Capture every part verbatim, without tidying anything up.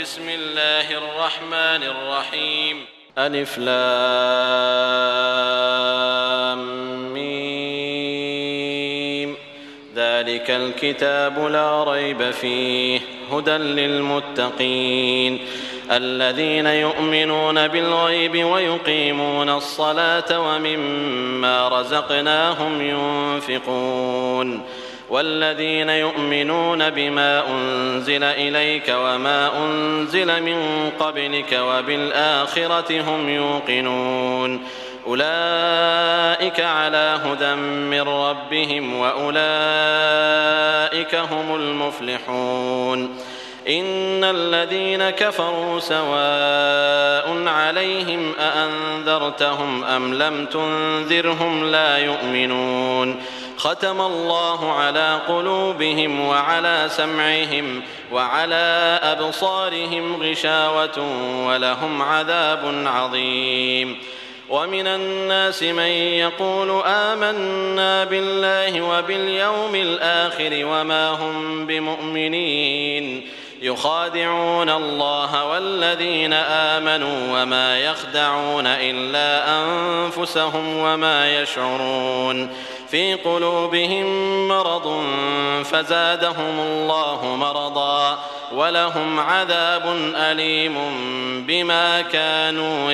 بسم الله الرحمن الرحيم. ألف لام ميم. ذلك الكتاب لا ريب فيه هدى للمتقين الذين يؤمنون بالغيب ويقيمون الصلاة ومما رزقناهم ينفقون والذين يؤمنون بما أنزل إليك وما أنزل من قبلك وبالآخرة هم يوقنون أولئك على هدى من ربهم وأولئك هم المفلحون. إن الذين كفروا سواء عليهم أأنذرتهم أم لم تنذرهم لا يؤمنون ختم الله على قلوبهم وعلى سمعهم وعلى أبصارهم غشاوة ولهم عذاب عظيم. ومن الناس من يقول آمنا بالله وباليوم الآخر وما هم بمؤمنين يخادعون الله والذين آمنوا وما يخدعون إلا أنفسهم وما يشعرون في قلوبهم مرض فزادهم الله مرضا ولهم عذاب أليم بما كانوا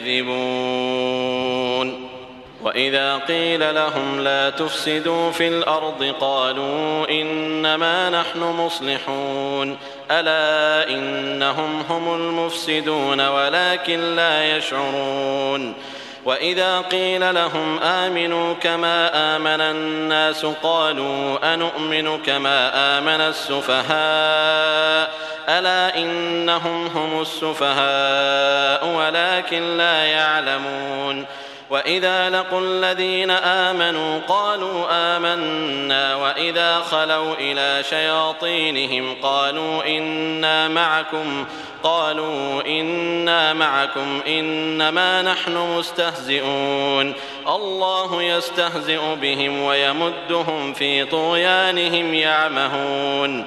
يكذبون. وإذا قيل لهم لا تفسدوا في الأرض قالوا إنما نحن مصلحون ألا إنهم هم المفسدون ولكن لا يشعرون. وإذا قيل لهم آمنوا كما آمن الناس قالوا أنؤمن كما آمن السفهاء ألا إنهم هم السفهاء ولكن لا يعلمون. وإذا لقوا الذين آمنوا قالوا آمنا وإذا خلوا إلى شياطينهم قالوا إنا معكم قالوا إنا معكم إنما نحن مستهزئون الله يستهزئ بهم ويمدهم في طغيانهم يعمهون.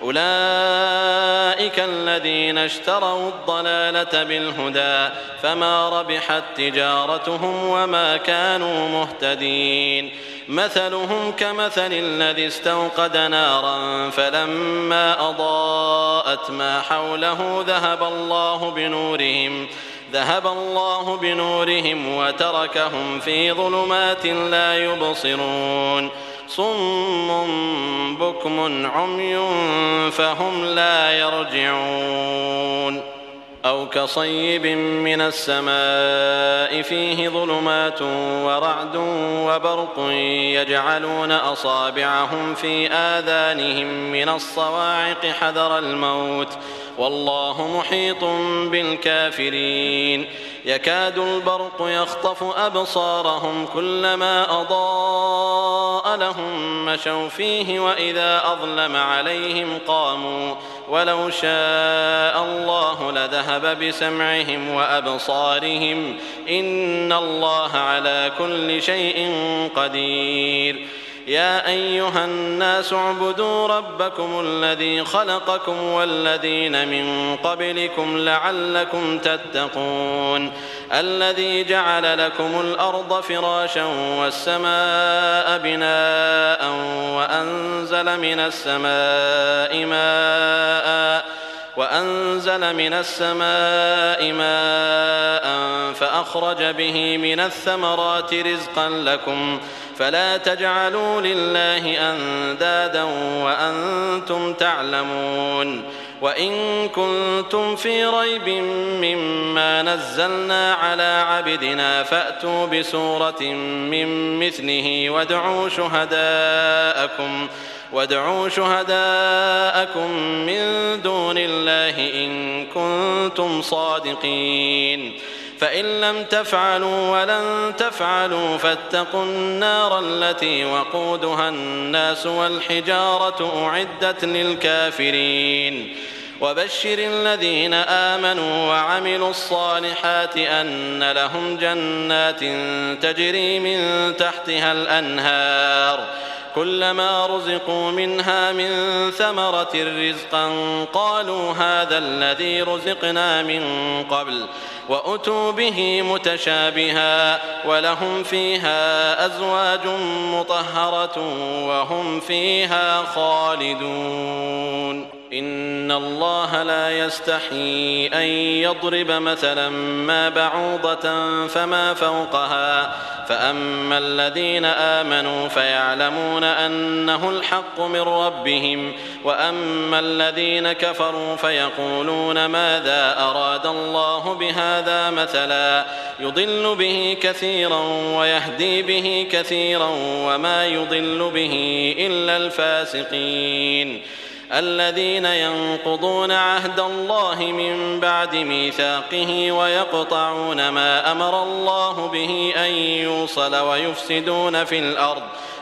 أولئك الذين اشتروا الضلالة بالهدى فما ربحت تجارتهم وما كانوا مهتدين. مثلهم كمثل الذي استوقد نارا فلما أضاءت ما حوله ذهب الله بنورهم ذهب الله بنورهم وتركهم في ظلمات لا يبصرون صم بكم عمي فهم لا يرجعون. أو كصيب من السماء فيه ظلمات ورعد وبرق يجعلون أصابعهم في آذانهم من الصواعق حذر الموت والله محيط بالكافرين. يكاد البرق يخطف أبصارهم كلما أضاء لهم مشوا فيه وإذا أظلم عليهم قاموا ولو شاء الله لذهب بسمعهم وأبصارهم إن الله على كل شيء قدير. يا أيها الناس اعبدوا ربكم الذي خلقكم والذين من قبلكم لعلكم تتقون الذي جعل لكم الأرض فراشا والسماء بناء وأنزل من السماء ماء وأنزل من السماء ماء فأخرج به من الثمرات رزقا لكم فلا تجعلوا لله أندادا وأنتم تعلمون. وإن كنتم في ريب مما نزلنا على عبدنا فأتوا بسورة من مثله وادعوا شهداءكم وادعوا شهداءكم من دون الله إن كنتم صادقين فإن لم تفعلوا ولن تفعلوا فاتقوا النار التي وقودها الناس والحجارة أعدت للكافرين. وبشر الذين آمنوا وعملوا الصالحات أن لهم جنات تجري من تحتها الأنهار كلما رزقوا منها من ثمرة رزقا قالوا هذا الذي رزقنا من قبل وأتوا به متشابها ولهم فيها أزواج مطهرة وهم فيها خالدون إن الله لا يستحيي أن يضرب مثلا ما بعوضة فما فوقها فأما الذين آمنوا فيعلمون أنه الحق من ربهم وأما الذين كفروا فيقولون ماذا أراد الله بهذا مثلا يضل به كثيرا ويهدي به كثيرا وما يضل به إلا الفاسقين الذين ينقضون عهد الله من بعد ميثاقه ويقطعون ما أمر الله به أن يوصل ويفسدون في الأرض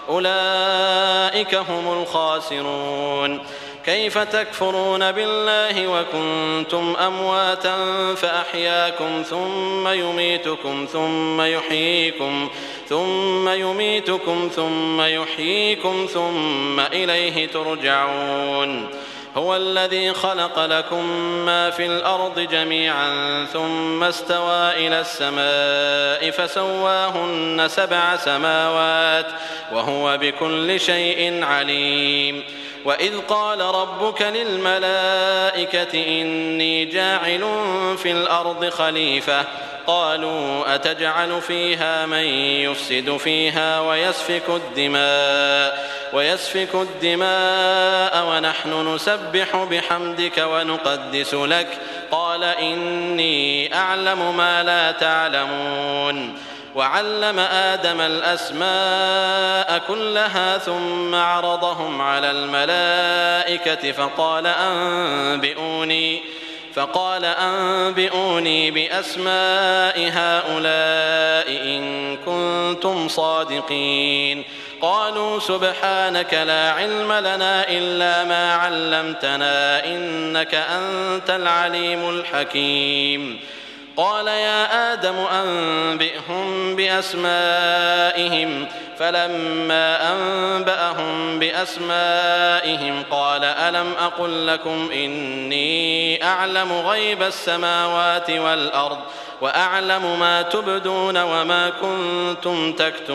أولئك هم الخاسرون كيف تكفرون بالله وكنتم أمواتا فأحياكم ثم يميتكم ثم يحييكم ثم يميتكم ثم يحييكم ثم إليه ترجعون هو الذي خلق لكم ما في الأرض جميعا ثم استوى إلى السماء فسواهن سبع سماوات وهو بكل شيء عليم وإذ قال ربك للملائكة إني جاعل في الأرض خليفة قالوا أتجعل فيها من يفسد فيها ويسفك الدماء ويسفك الدماء ونحن نسبح بحمدك ونقدس لك قال إني أعلم ما لا تعلمون وعلم آدم الأسماء كلها ثم عرضهم على الملائكة فقال أنبئوني فقال أنبئوني بأسماء هؤلاء إن كنتم صادقين قالوا سبحانك لا علم لنا إلا ما علمتنا إنك أنت العليم الحكيم قال يا آدم أنبئهم بأسمائهم فلما أنبأهم بأسمائهم قال ألم أقل لكم إني أعلم غيب السماوات والأرض وأعلم ما تبدون وما كنتم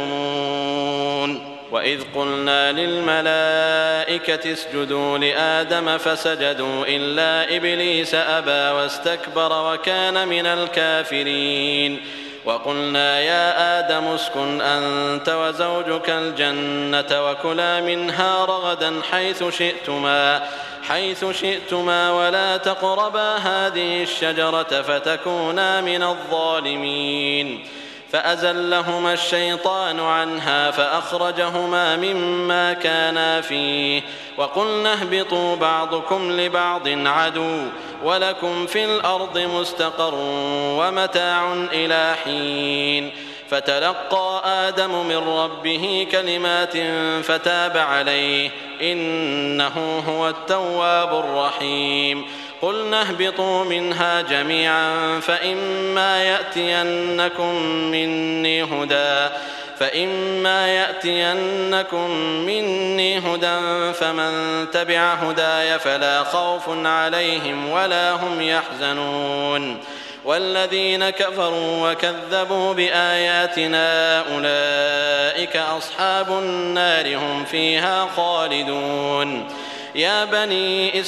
تكتمون وإذ قلنا للملائكة اسجدوا لآدم فسجدوا إلا إبليس أبى واستكبر وكان من الكافرين وقلنا يا آدم اسكن أنت وزوجك الجنة وكلا منها رغدا حيث شئتما حيث شئتما ولا تقربا هذه الشجرة فتكونا من الظالمين فأزلهما الشيطان عنها فأخرجهما مما كانا فيه وقلنا اهبطوا بعضكم لبعض عدو ولكم في الأرض مستقر ومتاع إلى حين فتلقى آدم من ربه كلمات فتاب عليه إنه هو التواب الرحيم قلنا اهبطوا منها جميعا فإما يأتينكم مني هدى فإما يأتينكم مني هدى فمن تبع هداي فلا خوف عليهم ولا هم يحزنون والذين كفروا وكذبوا بآياتنا أولئك أصحاب النار هم فيها خالدون يا بني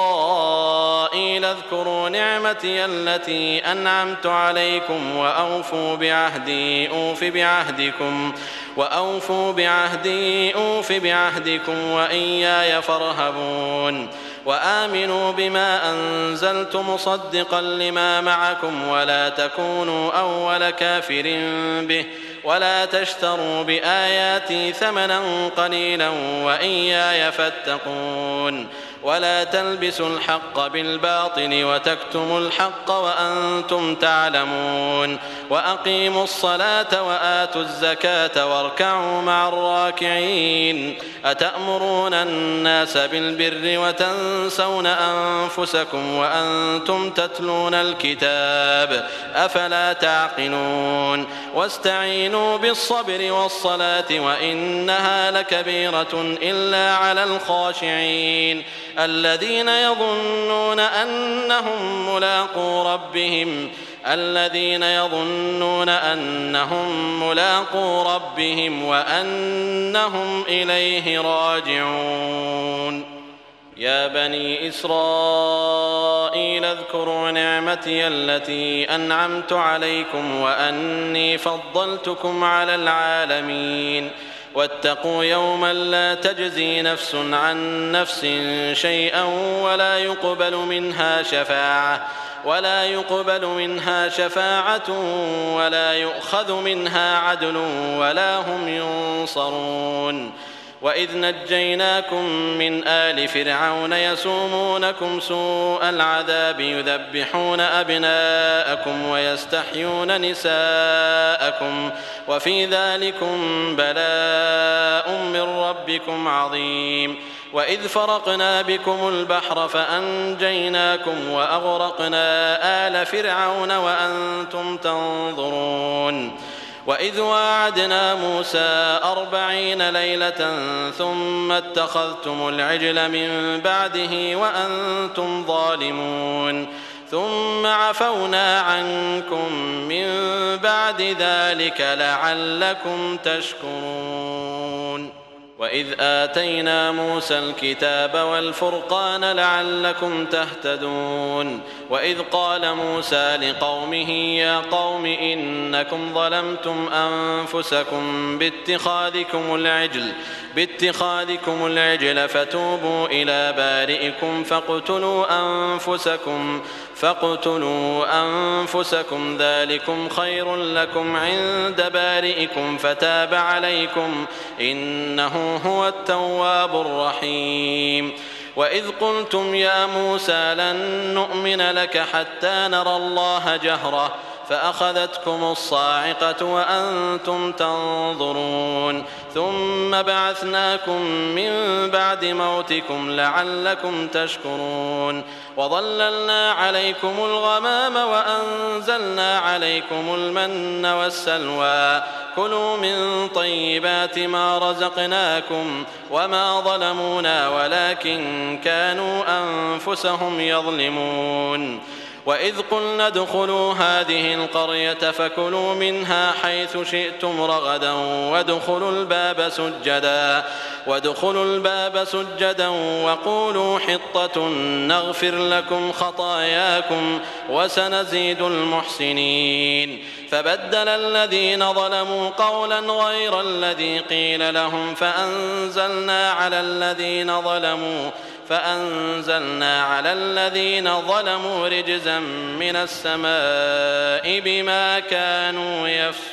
إسرائيل اذكروا نعمتي التي أنعمت عليكم وأوفوا بعهدي أوف بعهدكم وأوفوا بعهدي أوف بعهدكم وإياي فارهبون وآمنوا بما أنزلت مصدقا لما معكم ولا تكونوا أول كافر به ولا تشتروا بآياتي ثمنا قليلا وإياي فاتقون ولا تلبسوا الحق بالباطل وتكتموا الحق وأنتم تعلمون وأقيموا الصلاة وآتوا الزكاة واركعوا مع الراكعين أتأمرون الناس بالبر وتنسون أنفسكم وأنتم تتلون الكتاب أفلا تعقلون واستعينوا واستعينوا بالصبر والصلاة وإنها لكبيرة إلا على الخاشعين الذين يظنون أنهم ملاقو ربهم الذين يظنون أنهم ملاقو ربهم وأنهم إليه راجعون. يا بني إسرائيل اذكروا نعمتي التي أنعمت عليكم وأني فضلتكم على العالمين واتقوا يوما لا تجزي نفس عن نفس شيئا ولا يقبل منها شفاعة ولا يقبل منها شفاعة ولا يؤخذ منها عدل ولا هم ينصرون. وإذ نجيناكم من آل فرعون يسومونكم سوء العذاب يذبحون أبناءكم ويستحيون نساءكم وفي ذلكم بلاء من ربكم عظيم. وإذ فرقنا بكم البحر فأنجيناكم وأغرقنا آل فرعون وأنتم تنظرون. وإذ واعدنا موسى أربعين ليلة ثم اتخذتم العجل من بعده وأنتم ظالمون ثم عفونا عنكم من بعد ذلك لعلكم تشكرون. وإذ آتينا موسى الكتاب والفرقان لعلكم تهتدون. وإذ قال موسى لقومه يا قوم إنكم ظلمتم أنفسكم باتخاذكم العجل باتخاذكم العجل فتوبوا إلى بارئكم فاقتلوا أنفسكم فاقتلوا أنفسكم ذلكم خير لكم عند بارئكم فتاب عليكم إنه هو التواب الرحيم. وإذ قلتم يا موسى لن نؤمن لك حتى نرى الله جهرة فأخذتكم الصاعقة وأنتم تنظرون ثم بعثناكم من بعد موتكم لعلكم تشكرون. وظللنا عليكم الغمام وأنزلنا عليكم المن والسلوى كلوا من طيبات ما رزقناكم وما ظلمونا ولكن كانوا أنفسهم يظلمون. وإذ قلنا ادخلوا هذه القرية فكلوا منها حيث شئتم رغدا وادخلوا الباب سجدا وادخلوا الباب سجدا وقولوا حطة نغفر لكم خطاياكم وسنزيد المحسنين. فبدل الذين ظلموا قولا غير الذي قيل لهم فأنزلنا على الذين ظلموا فأنزلنا على الذين ظلموا رجزا من السماء بما كانوا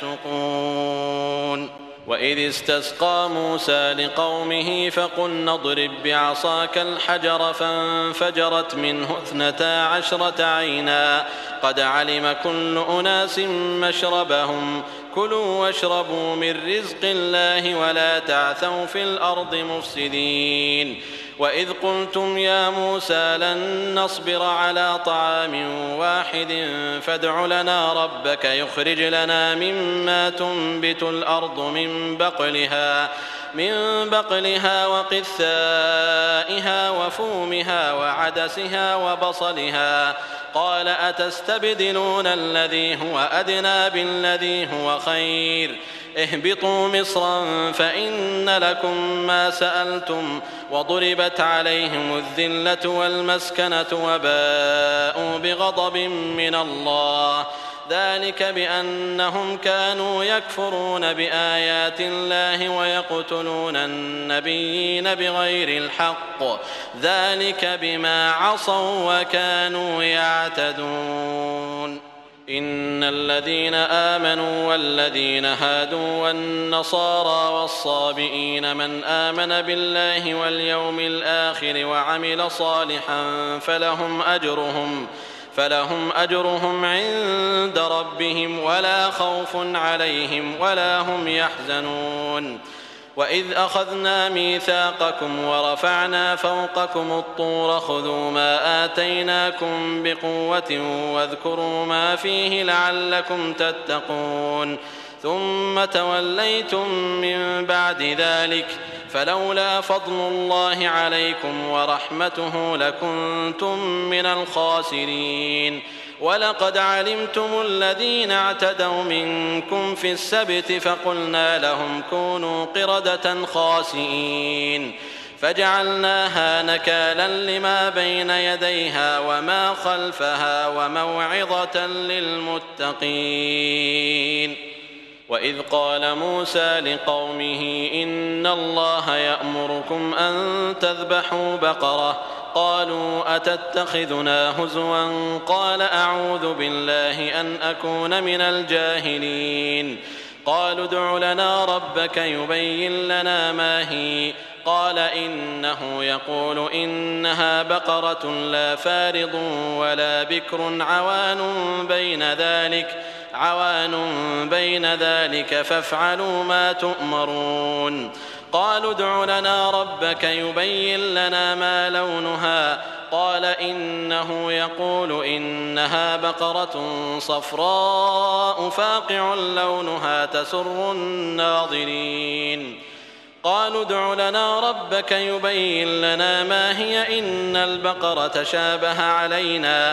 يفسقون. وإذ استسقى موسى لقومه فقلنا اضرب بعصاك الحجر فانفجرت منه اثنتا عشرة عينا قد علم كل أناس مشربهم كلوا واشربوا من رزق الله ولا تعثوا في الأرض مفسدين. وإذ قلتم يا موسى لن نصبر على طعام واحد فادع لنا ربك يخرج لنا مما تنبت الأرض من بقلها من بقلها وقثائها وفومها وعدسها وبصلها قال أتستبدلون الذي هو أدنى بالذي هو خير اهبطوا مصرا فإن لكم ما سألتم وضربت عليهم الذلة والمسكنة وباءوا بغضب من الله ذلك بأنهم كانوا يكفرون بآيات الله ويقتلون النبيين بغير الحق ذلك بما عصوا وكانوا يعتدون. إن الذين آمنوا والذين هادوا والنصارى والصابئين من آمن بالله واليوم الآخر وعمل صالحا فلهم أجرهم فلهم أجرهم عند ربهم ولا خوف عليهم ولا هم يحزنون. وإذ أخذنا ميثاقكم ورفعنا فوقكم الطور خذوا ما آتيناكم بقوة واذكروا ما فيه لعلكم تتقون ثم توليتم من بعد ذلك فلولا فضل الله عليكم ورحمته لكنتم من الخاسرين. ولقد علمتم الذين اعتدوا منكم في السبت فقلنا لهم كونوا قردة خاسئين فجعلناها نكالا لما بين يديها وما خلفها وموعظة للمتقين. وإذ قال موسى لقومه إن الله يأمركم أن تذبحوا بقرة قالوا أتتخذنا هزوا قال أعوذ بالله أن أكون من الجاهلين. قالوا ادع لنا ربك يبين لنا ما هي قال إنه يقول إنها بقرة لا فارض ولا بكر عوان بين ذلك عوان بين ذلك فافعلوا ما تؤمرون. قالوا ادع لنا ربك يبين لنا ما لونها قال إنه يقول إنها بقرة صفراء فاقع لونها تسر الناظرين. قالوا ادع لنا ربك يبين لنا ما هي إن البقرة شابه علينا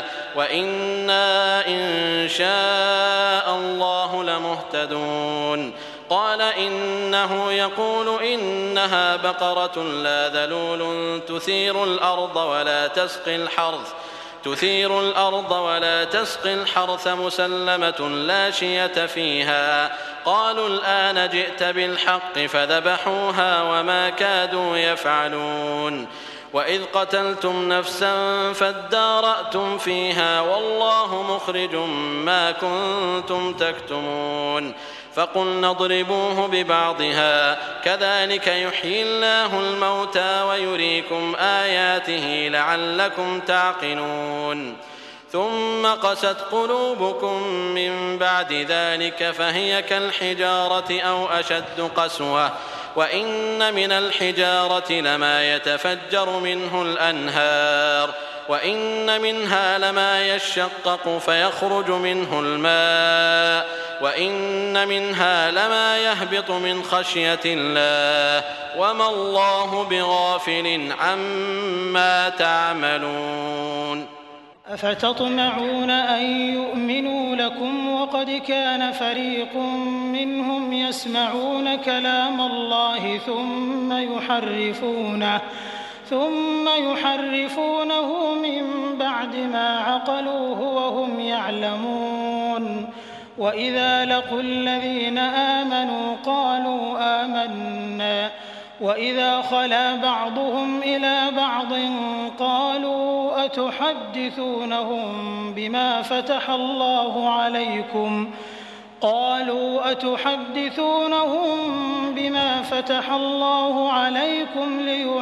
وإنا إن شاء الله لمهتدون. قال إنه يقول إنها بقرة لا ذلول تثير الأرض ولا تسقي الحرث تثير الأرض ولا تسقي الحرث مسلمة لا شية فيها. قالوا الآن جئت بالحق فذبحوها وما كادوا يفعلون. وإذ قتلتم نفسا فادارأتم فيها والله مخرج ما كنتم تكتمون. فقلنا اضربوه ببعضها كذلك يحيي الله الموتى ويريكم آياته لعلكم تعقلون. ثم قست قلوبكم من بعد ذلك فهي كالحجارة أو أشد قسوة وإن من الحجارة لما يتفجر منه الأنهار وإن منها لما يشقق فيخرج منه الماء وإن منها لما يهبط من خشية الله وما الله بغافل عما تعملون. أفتطمعون أن يؤمنوا لكم وقد كان فريق منهم يسمعون كلام الله ثم يحرفونه ثم يحرفونه من بعد ما عقلوه وهم يعلمون. وإذا لقوا الذين آمنوا قالوا آمنا وإذا خلا بعضهم إلى بعض قالوا أتحدثونهم بما فتح الله عليكم قالوا أتحدثونهم بما فتح الله عليكم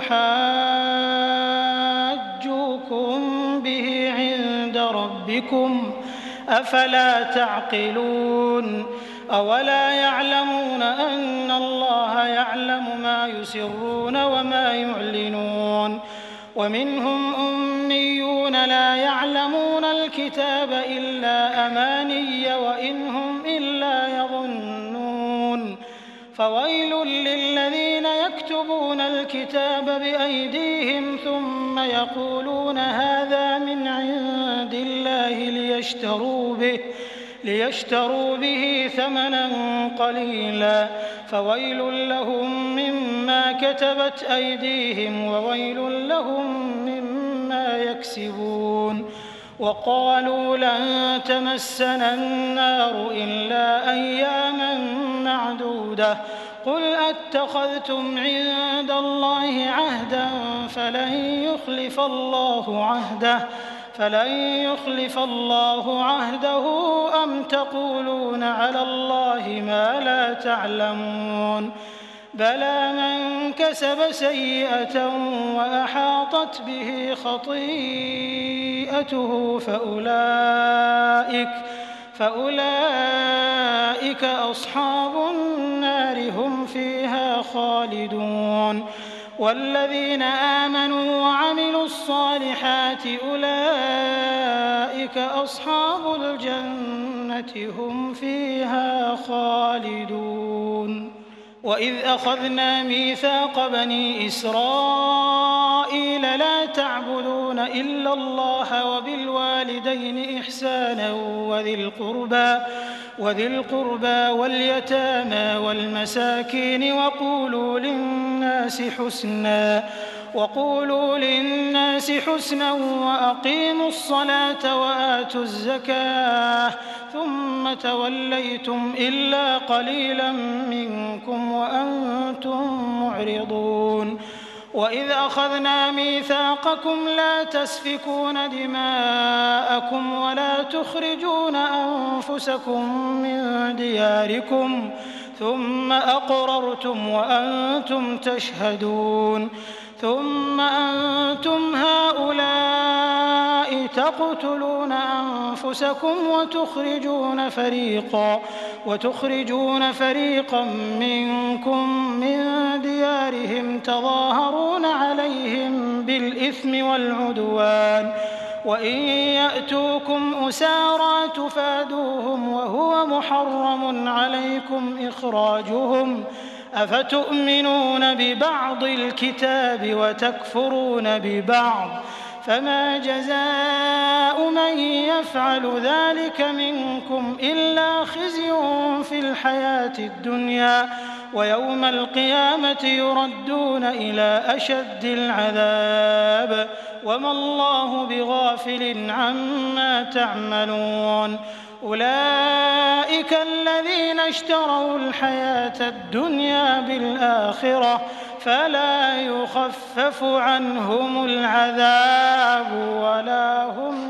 ليحاجوكم به عند ربكم أفلا تعقلون. أولا يعلمون أن الله يعلم ما يسرون وما يعلنون. ومنهم أميون لا يعلمون الكتاب إلا أماني وإن هم إلا يظنون. فويل للذين يكتبون الكتاب بأيديهم ثم يقولون هذا من عند الله ليشتروا به ليشتروا به ثمنا قليلا فويل لهم مما كتبت أيديهم وويل لهم مما يكسبون. وقالوا لن تمسنا النار إلا أياما معدودة قل أتخذتم عند الله عهدا فلن يخلف الله عهده فلن يخلف الله عهده أم تقولون على الله ما لا تعلمون. بلى من كسب سيئة وأحاطت به خطيئته فأولئك فأولئك أصحاب النار هم فيها خالدون. والذين آمنوا وعملوا الصالحات أولئك أصحاب الجنة هم فيها خالدون. وإذ أخذنا ميثاق بني إسرائيل لا تعبدون إلا الله وبالوالدين إحسانا وذي القربى وذي القربى واليتامى والمساكين وقولوا للناس حسنا وقولوا للناس حسنا وأقيموا الصلاة وآتوا الزكاة ثم توليتم إلا قليلا منكم وأنتم معرضون. وإذ أخذنا ميثاقكم لا تسفكون دماءكم ولا تخرجون أنفسكم من دياركم ثم أقررتم وأنتم تشهدون ثم أنتم هؤلاء تقتلون أنفسكم وتخرجون فريقا وتخرجون فريقا منكم من ديارهم تظاهرون عليهم بالإثم والعدوان وإن يأتوكم أسارى تفادوهم وهو محرم عليكم إخراجهم أفتؤمنون ببعض الكتاب وتكفرون ببعض فما جزاء من يفعل ذلك منكم إلا خزي في الحياة الدنيا ويوم القيامة يردون إلى أشد العذاب وما الله بغافل عما تعملون. أولئك الذين اشتروا الحياة الدنيا بالآخرة فلا يخفف عنهم العذاب ولا هم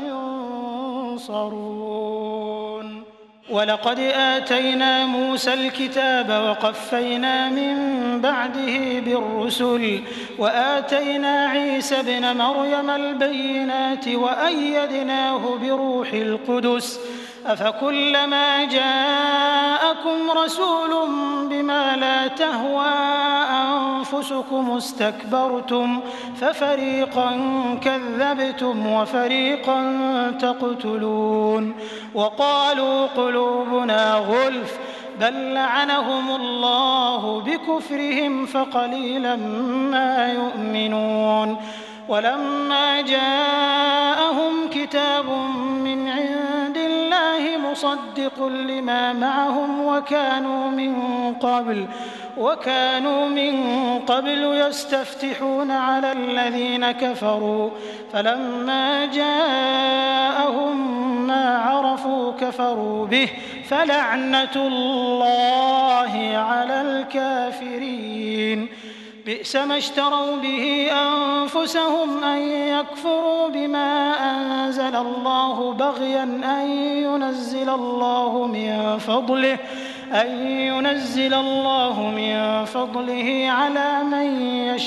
ينصرون. ولقد آتينا موسى الكتاب وقفينا من بعده بالرسل وآتينا عيسى ابن مريم البينات وأيدناه بروح القدس أفكلما جاءكم رسول بما لا تهوى أنفسكم استكبرتم ففريقا كذبتم وفريقا تقتلون. وقالوا قلوبنا غلف بل لعنهم الله بكفرهم فقليلا ما يؤمنون. ولما جاءهم كتاب من عند الله مصدق لما معهم وكانوا من قبل وكانوا من قبل يستفتحون على الذين كفروا فلما جاءهم ما عرفوا كفروا به فلعنة الله على الكافرين. بئس ما اشتروا به أنفسهم أن يكفروا بما أنزل الله بغيا أن ينزل الله من فضله أن ينزل الله من فضله على من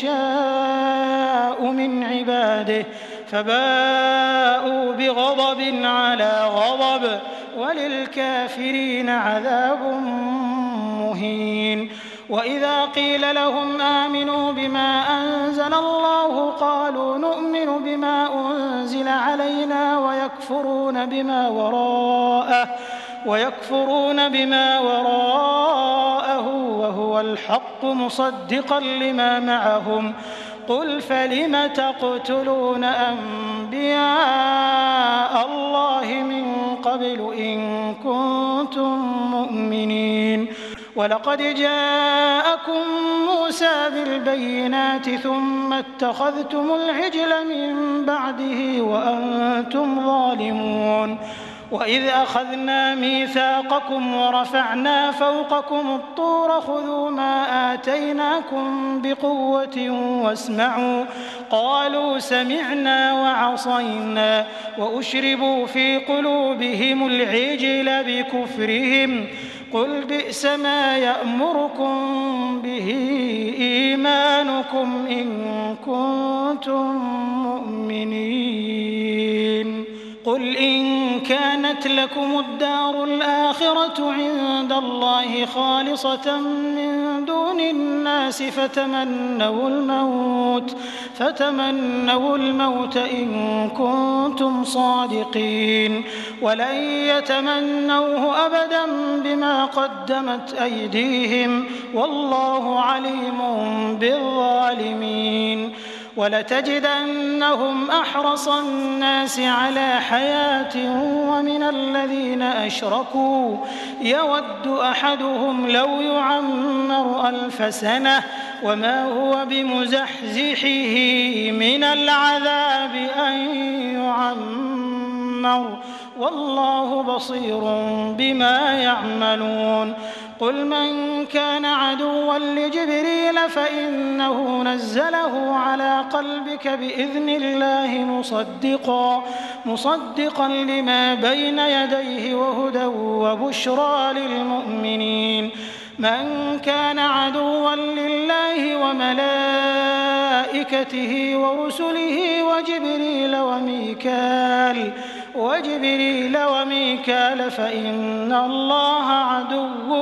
يشاء من عباده فباءوا بغضب على غضب وللكافرين عذاب مهين. وإذا قيل لهم آمنوا بما أنزل الله قالوا نؤمن بما أنزل علينا ويكفرون بما وراءه ويكفرون بما وراءه وهو الحق مصدقا لما معهم قل فلم تقتلون أنبياء الله من قبل إن كنتم مؤمنين. ولقد جاءكم موسى بالبينات ثم اتخذتم العجل من بعده وأنتم ظالمون. وإذ أخذنا ميثاقكم ورفعنا فوقكم الطور خذوا ما آتيناكم بقوة واسمعوا قالوا سمعنا وعصينا وأشربوا في قلوبهم العجل بكفرهم قل بئس ما يأمركم به إيمانكم إن كنتم مؤمنين. قل إن كانت لكم الدار الآخرة عند الله خالصة من دون الناس فتمنوا الموت فتمنوا الموت إن كنتم صادقين ولن يتمنوه أبدا بما قدمت أيديهم والله عليم بالظالمين ولتجدنهم أحرص الناس على حياة ومن الذين أشركوا يود أحدهم لو يعمر ألف سنة وما هو بمزحزحه من العذاب أن يعمر والله بصير بما يعملون قل من كان عدوا لجبريل فإنه نزله على قلبك بإذن الله مصدقا مصدقا لما بين يديه وهدى وبشرى للمؤمنين من كان عدوا لله وملائكته ورسله وجبريل وميكال وجبريل وميكال فإن الله عدو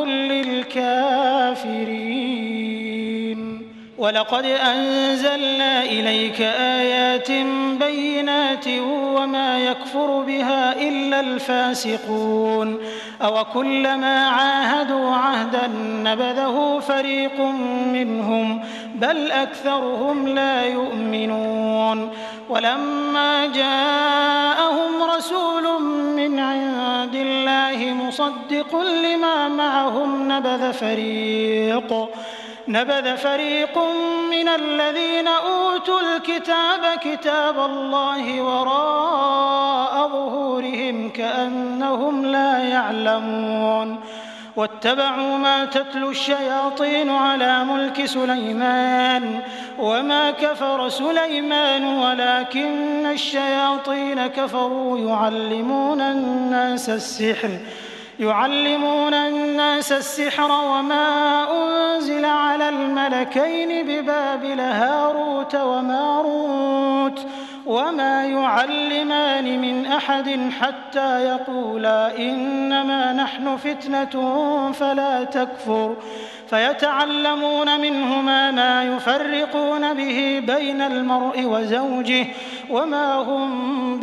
للكافرين ولقد أنزلنا إليك آيات بينات وما يكفر بها إلا الفاسقون أوكلما عاهدوا عهدا نبذه فريق منهم بل أكثرهم لا يؤمنون ولما جاءهم رسول من عند الله مصدق لما معهم نبذ فريق نبذ فريق من الذين أوتوا الكتاب كتاب الله وراء ظهورهم كأنهم لا يعلمون واتبعوا ما تتلو الشياطين على ملك سليمان وما كفر سليمان ولكن الشياطين كفروا يعلمون الناس السحر يعلمون الناس السحر وما أنزل على الملكين ببابل هاروت وماروت وما يعلمان من أحد حتى يقولا إنما نحن فتنة فلا تكفر فيتعلمون منهما ما يفرقون به بين المرء وزوجه وما هم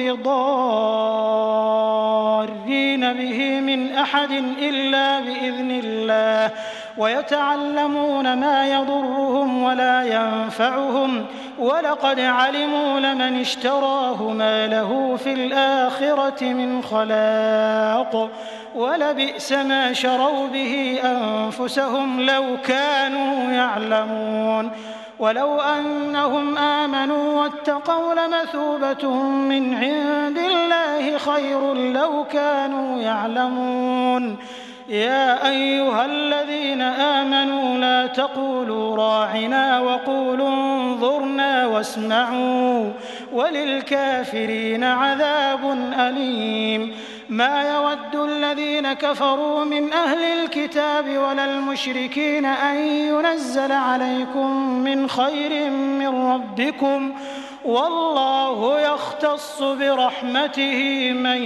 بضارين به من أحد إلا بإذن الله ويتعلمون ما يضرهم ولا ينفعهم ولقد علموا لمن اشتراه ما له في الآخرة من خلاق ولبئس ما شروا به أنفسهم لو كانوا يعلمون ولو أنهم آمنوا واتقوا لمثوبة من عند الله خير لو كانوا يعلمون يا أيها الذين آمنوا لا تقولوا راعنا وقولوا انظرنا واسمعوا وللكافرين عذاب أليم ما يود الذين كفروا من أهل الكتاب ولا المشركين أن ينزل عليكم من خير من ربكم والله يختص برحمته من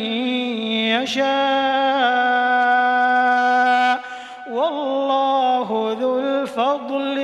يشاء والله ذو الفضل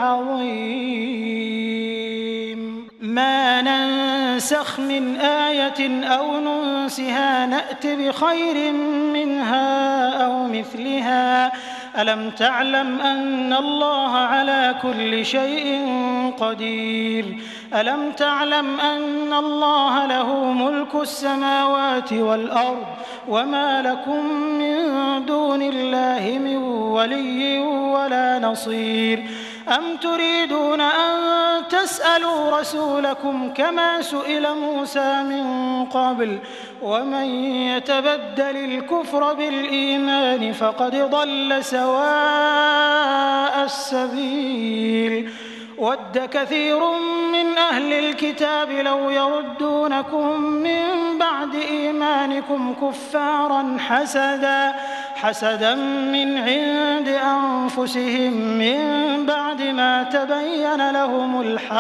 العظيم ما ننسخ من آية أو ننسها نأت بخير منها أو مثلها ألم تعلم أن الله على كل شيء قدير ألم تعلم أن الله له ملك السماوات والأرض وما لكم من دون الله من ولي ولا نصير أم تريدون أن تسألوا رسولكم كما سئل موسى من قبل ومن يتبدل الكفر بالإيمان فقد ضل سواء السبيل ود كثير من أهل الكتاب لو يردونكم من بعد إيمانكم كفارا حسدا حسدا من عند أنفسهم من بعد ما تبين لهم الحق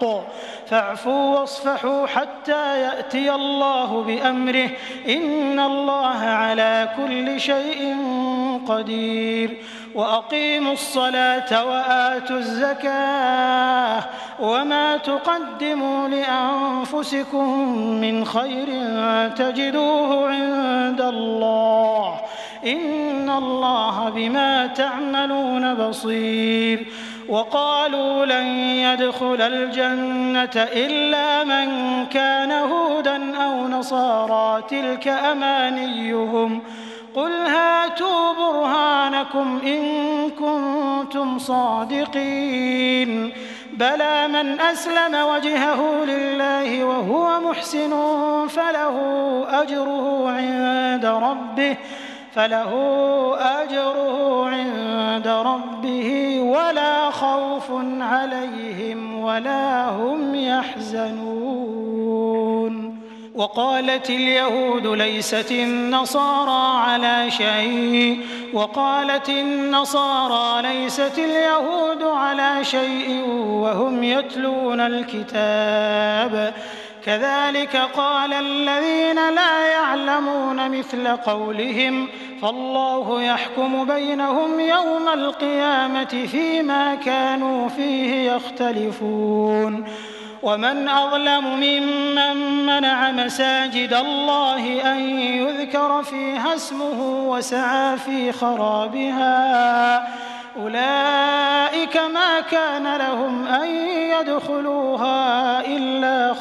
فاعفوا واصفحوا حتى يأتي الله بأمره إن الله على كل شيء قدير وأقيموا الصلاة وآتوا الزكاة وما تقدموا لأنفسكم من خير تجدوه عند الله إن الله بما تعملون بصير وقالوا لن يدخل الجنة إلا من كان هودا أو نصارى تلك أمانيهم قل هاتوا برهانكم إن كنتم صادقين بلى من أسلم وجهه لله وهو محسن فله أجره عند ربه فله أجره عند ربه ولا خوف عليهم ولا هم يحزنون وقالت اليهود ليست النصارى على شيء وقالت النصارى ليست اليهود على شيء وهم يتلون الكتاب كذلك قال الذين لا يعلمون مثل قولهم فالله يحكم بينهم يوم القيامة فيما كانوا فيه يختلفون ومن أظلم ممن منع مساجد الله أن يذكر فيها اسمه وسعى في خرابها أولئك ما كان لهم أن يدخلوها إلا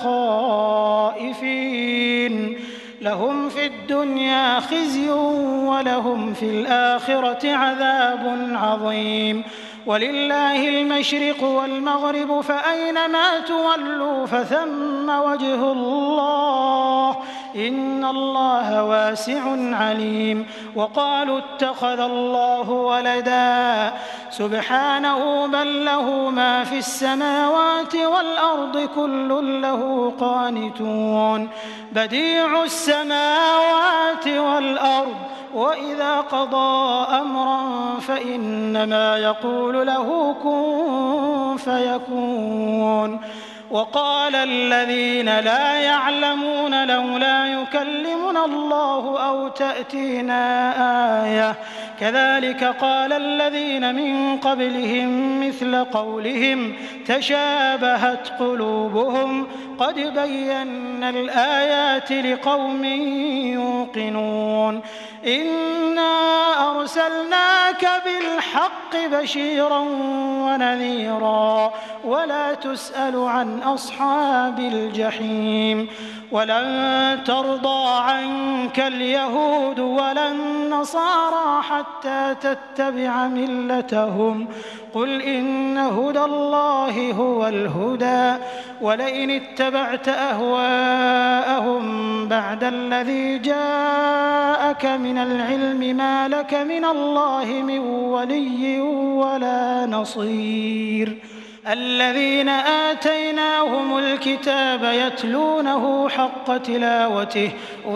خائفين لهم في الدنيا خزي ولهم في الآخرة عذاب عظيم ولله المشرق والمغرب فأينما تولوا فثم وجه الله إن الله واسع عليم وقالوا اتخذ الله ولدا سبحانه بل له ما في السماوات والأرض كل له قانتون بديع السماوات والأرض وإذا قضى أمرا فإنما يقول له كن فيكون وقال الذين لا يعلمون لولا يكلمنا الله أو تأتينا آية كذلك قال الذين من قبلهم مثل قولهم تشابهت قلوبهم قد بينا الآيات لقوم يوقنون إنا أرسلناك بالحق بشيرا ونذيرا ولا تسأل عن أصحاب الجحيم ولن ترضى عنك اليهود ولا النصارى حتى تتبع ملتهم قل إن هدى الله هو الهدى ولئن اتبعت أهواءهم بعد الذي جاءك من العلم ما لك من الله من ولي ولا نصير الذين آتيناهم الكتاب يتلونه حق تلاوته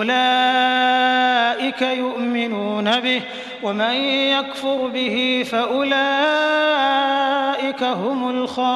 أولئك يؤمنون به ومن يكفر به فأولئك هم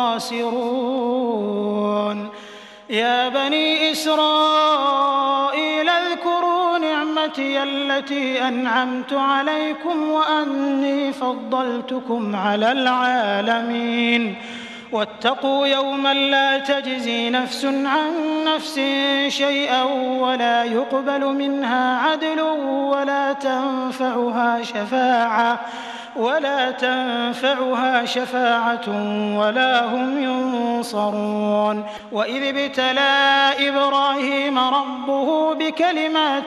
الخاسرون يا بني إسرائيل اذكروا نعمتي التي أنعمت عليكم وأني فضلتكم على العالمين واتقوا يوما لا تجزي نفس عن نفس شيئا ولا يقبل منها عدل ولا تنفعها شفاعة ولا تنفعها شفاعة ولا هم ينصرون وإذ ابتلى إبراهيم ربه بكلمات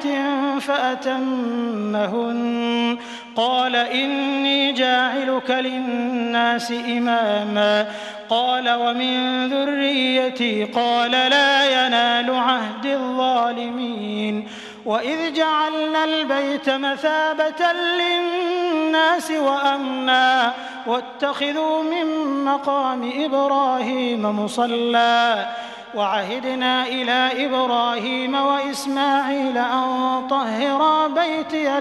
فأتمهن قال إني جاعلك للناس إماما قال ومن ذريتي قال لا ينال عهد الظالمين وإذ جعلنا البيت مثابة للناس وأمنا واتخذوا من مقام إبراهيم مصلى وعهدنا إلى إبراهيم وإسماعيل أن طهرا بيتي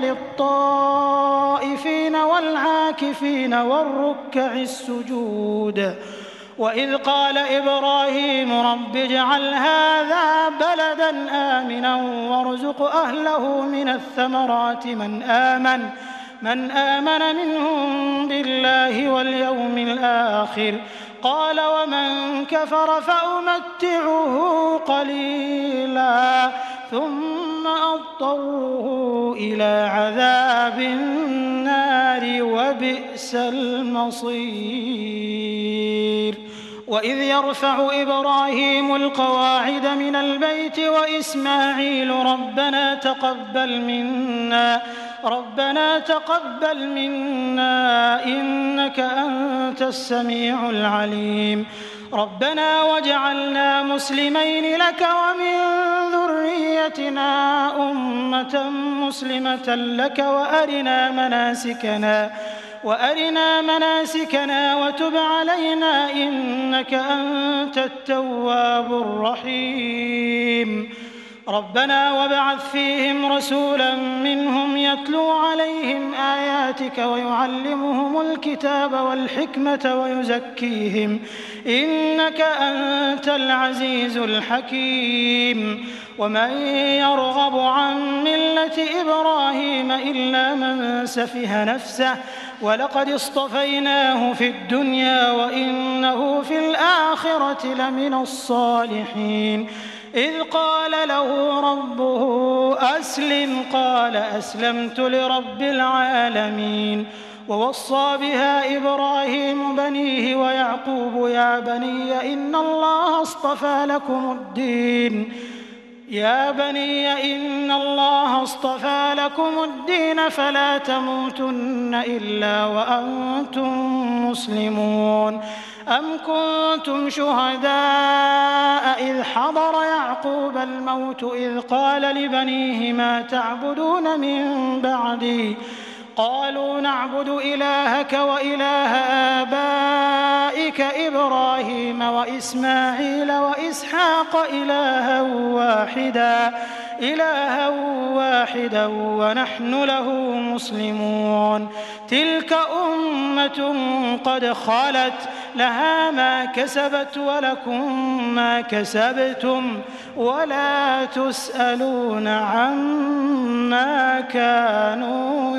للطائفين والعاكفين والركع السجود وإذ قال إبراهيم رب اجعل هذا بلدا آمنا وارزق أهله من الثمرات من آمن من آمن منهم بالله واليوم الآخر قال ومن كفر فأمتعه قليلا ثم أضطره إلى عذاب النار وبئس المصير وإذ يرفع إبراهيم القواعد من البيت وإسماعيل ربنا تقبل منا ربنا تقبل منا إنك أنت السميع العليم ربنا واجعلنا مسلمين لك ومن ذريتنا أمة مسلمة لك وأرنا مناسكنا وأرنا مناسكنا وتب علينا إنك أنت التواب الرحيم ربنا وابعث فيهم رسولا منهم يتلو عليهم آياتك ويعلمهم الكتاب والحكمة ويزكيهم إنك أنت العزيز الحكيم ومن يرغب عن ملة إبراهيم إلا من سفه نفسه ولقد اصطفيناه في الدنيا وإنه في الآخرة لمن الصالحين إذ قال له ربه أسلم قال أسلمت لرب العالمين ووصى بها إبراهيم بنيه ويعقوب يا بني إن الله اصطفى لكم الدين يا بني إن الله اصطفى لكم الدين فلا تموتن إلا وأنتم مسلمون أم كنتم شهداء إذ حضر يعقوب الموت إذ قال لبنيه ما تعبدون من بعدي قالوا نعبد إلهك وإله آبائك إبراهيم وإسماعيل وإسحاق إلها واحدا إلها واحدا ونحن له مسلمون تلك أمة قد خلت لها ما كسبت ولكم ما كسبتم ولا تسألون عما كانوا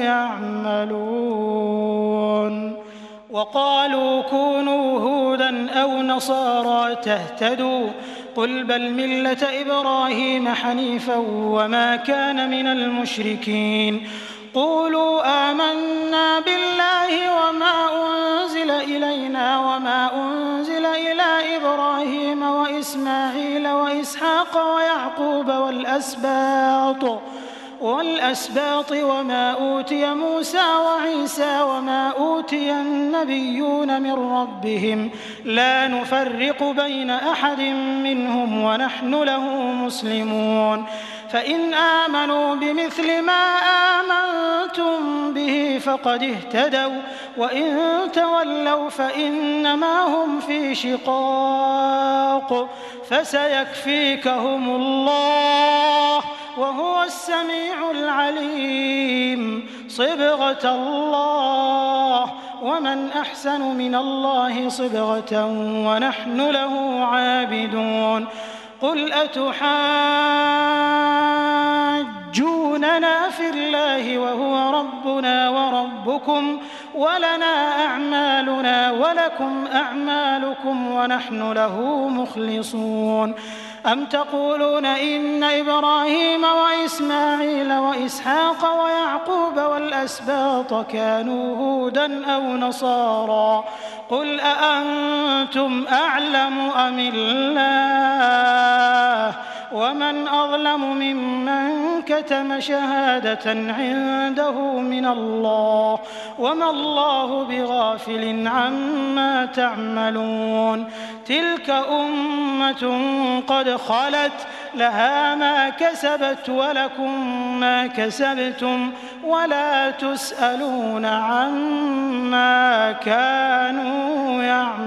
يعملون وقالوا كونوا هودا أو نصارى تهتدوا قل بل ملة إبراهيم حنيفا وما كان من المشركين قولوا آمنا بالله وما أنزل إلينا وما أنزل إلى إبراهيم وإسماعيل وإسحاق ويعقوب والأسباط والأسباط وما أوتي موسى وعيسى وما أوتي النبيون من ربهم لا نفرق بين أحد منهم ونحن له مسلمون فإن آمنوا بمثل ما آمنتم به فقد اهتدوا وإن تولوا فإنما هم في شقاق فسيكفيكهم الله وهو السميع العليم صبغة الله ومن أحسن من الله صبغة ونحن له عابدون قل أتحاجوننا في الله وهو ربنا وربكم ولنا أعمالنا ولكم أعمالكم ونحن له مخلصون أم تقولون إن إبراهيم وإسماعيل وإسحاق ويعقوب والأسباط كانوا هودا أو نصارى قل أأنتم أعلم أم الله ومن أظلم ممن كتم شهادة عنده من الله وما الله بغافل عما تعملون تلك أمة قد خلت لها ما كسبت ولكم ما كسبتم ولا تسألون عما كانوا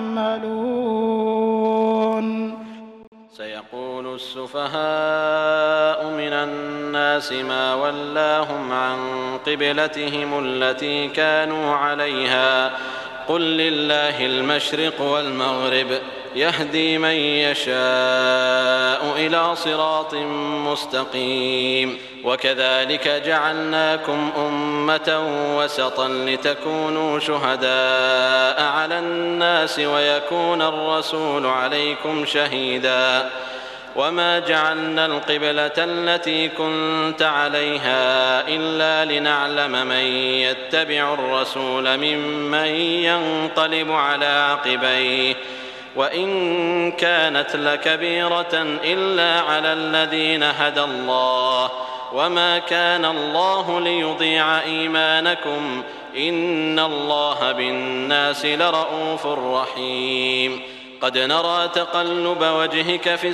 يعملون سيقول السفهاء من الناس ما ولاهم عن قبلتهم التي كانوا عليها قل لله المشرق والمغرب يهدي من يشاء إلى صراط مستقيم. وكذلك جعلناكم أمة وسطا لتكونوا شهداء على الناس ويكون الرسول عليكم شهيدا. وما جعلنا القبلة التي كنت عليها إلا لنعلم من يتبع الرسول ممن ينقلب على عقبيه وإن كانت لكبيرة إلا على الذين هدى الله وما كان الله ليضيع إيمانكم إن الله بالناس لرءوف رحيم. قد نرى تقلب وجهك في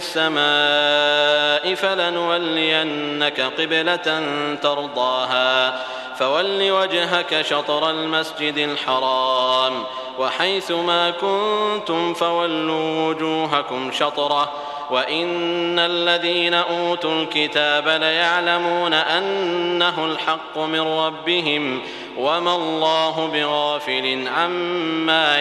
السماء فلنولينك قبلة ترضاها فول وجهك شطر المسجد الحرام وحيث ما كنتم فولوا وجوهكم شطره وإن الذين أوتوا الكتاب ليعلمون أنه الحق من ربهم وما الله بغافل عما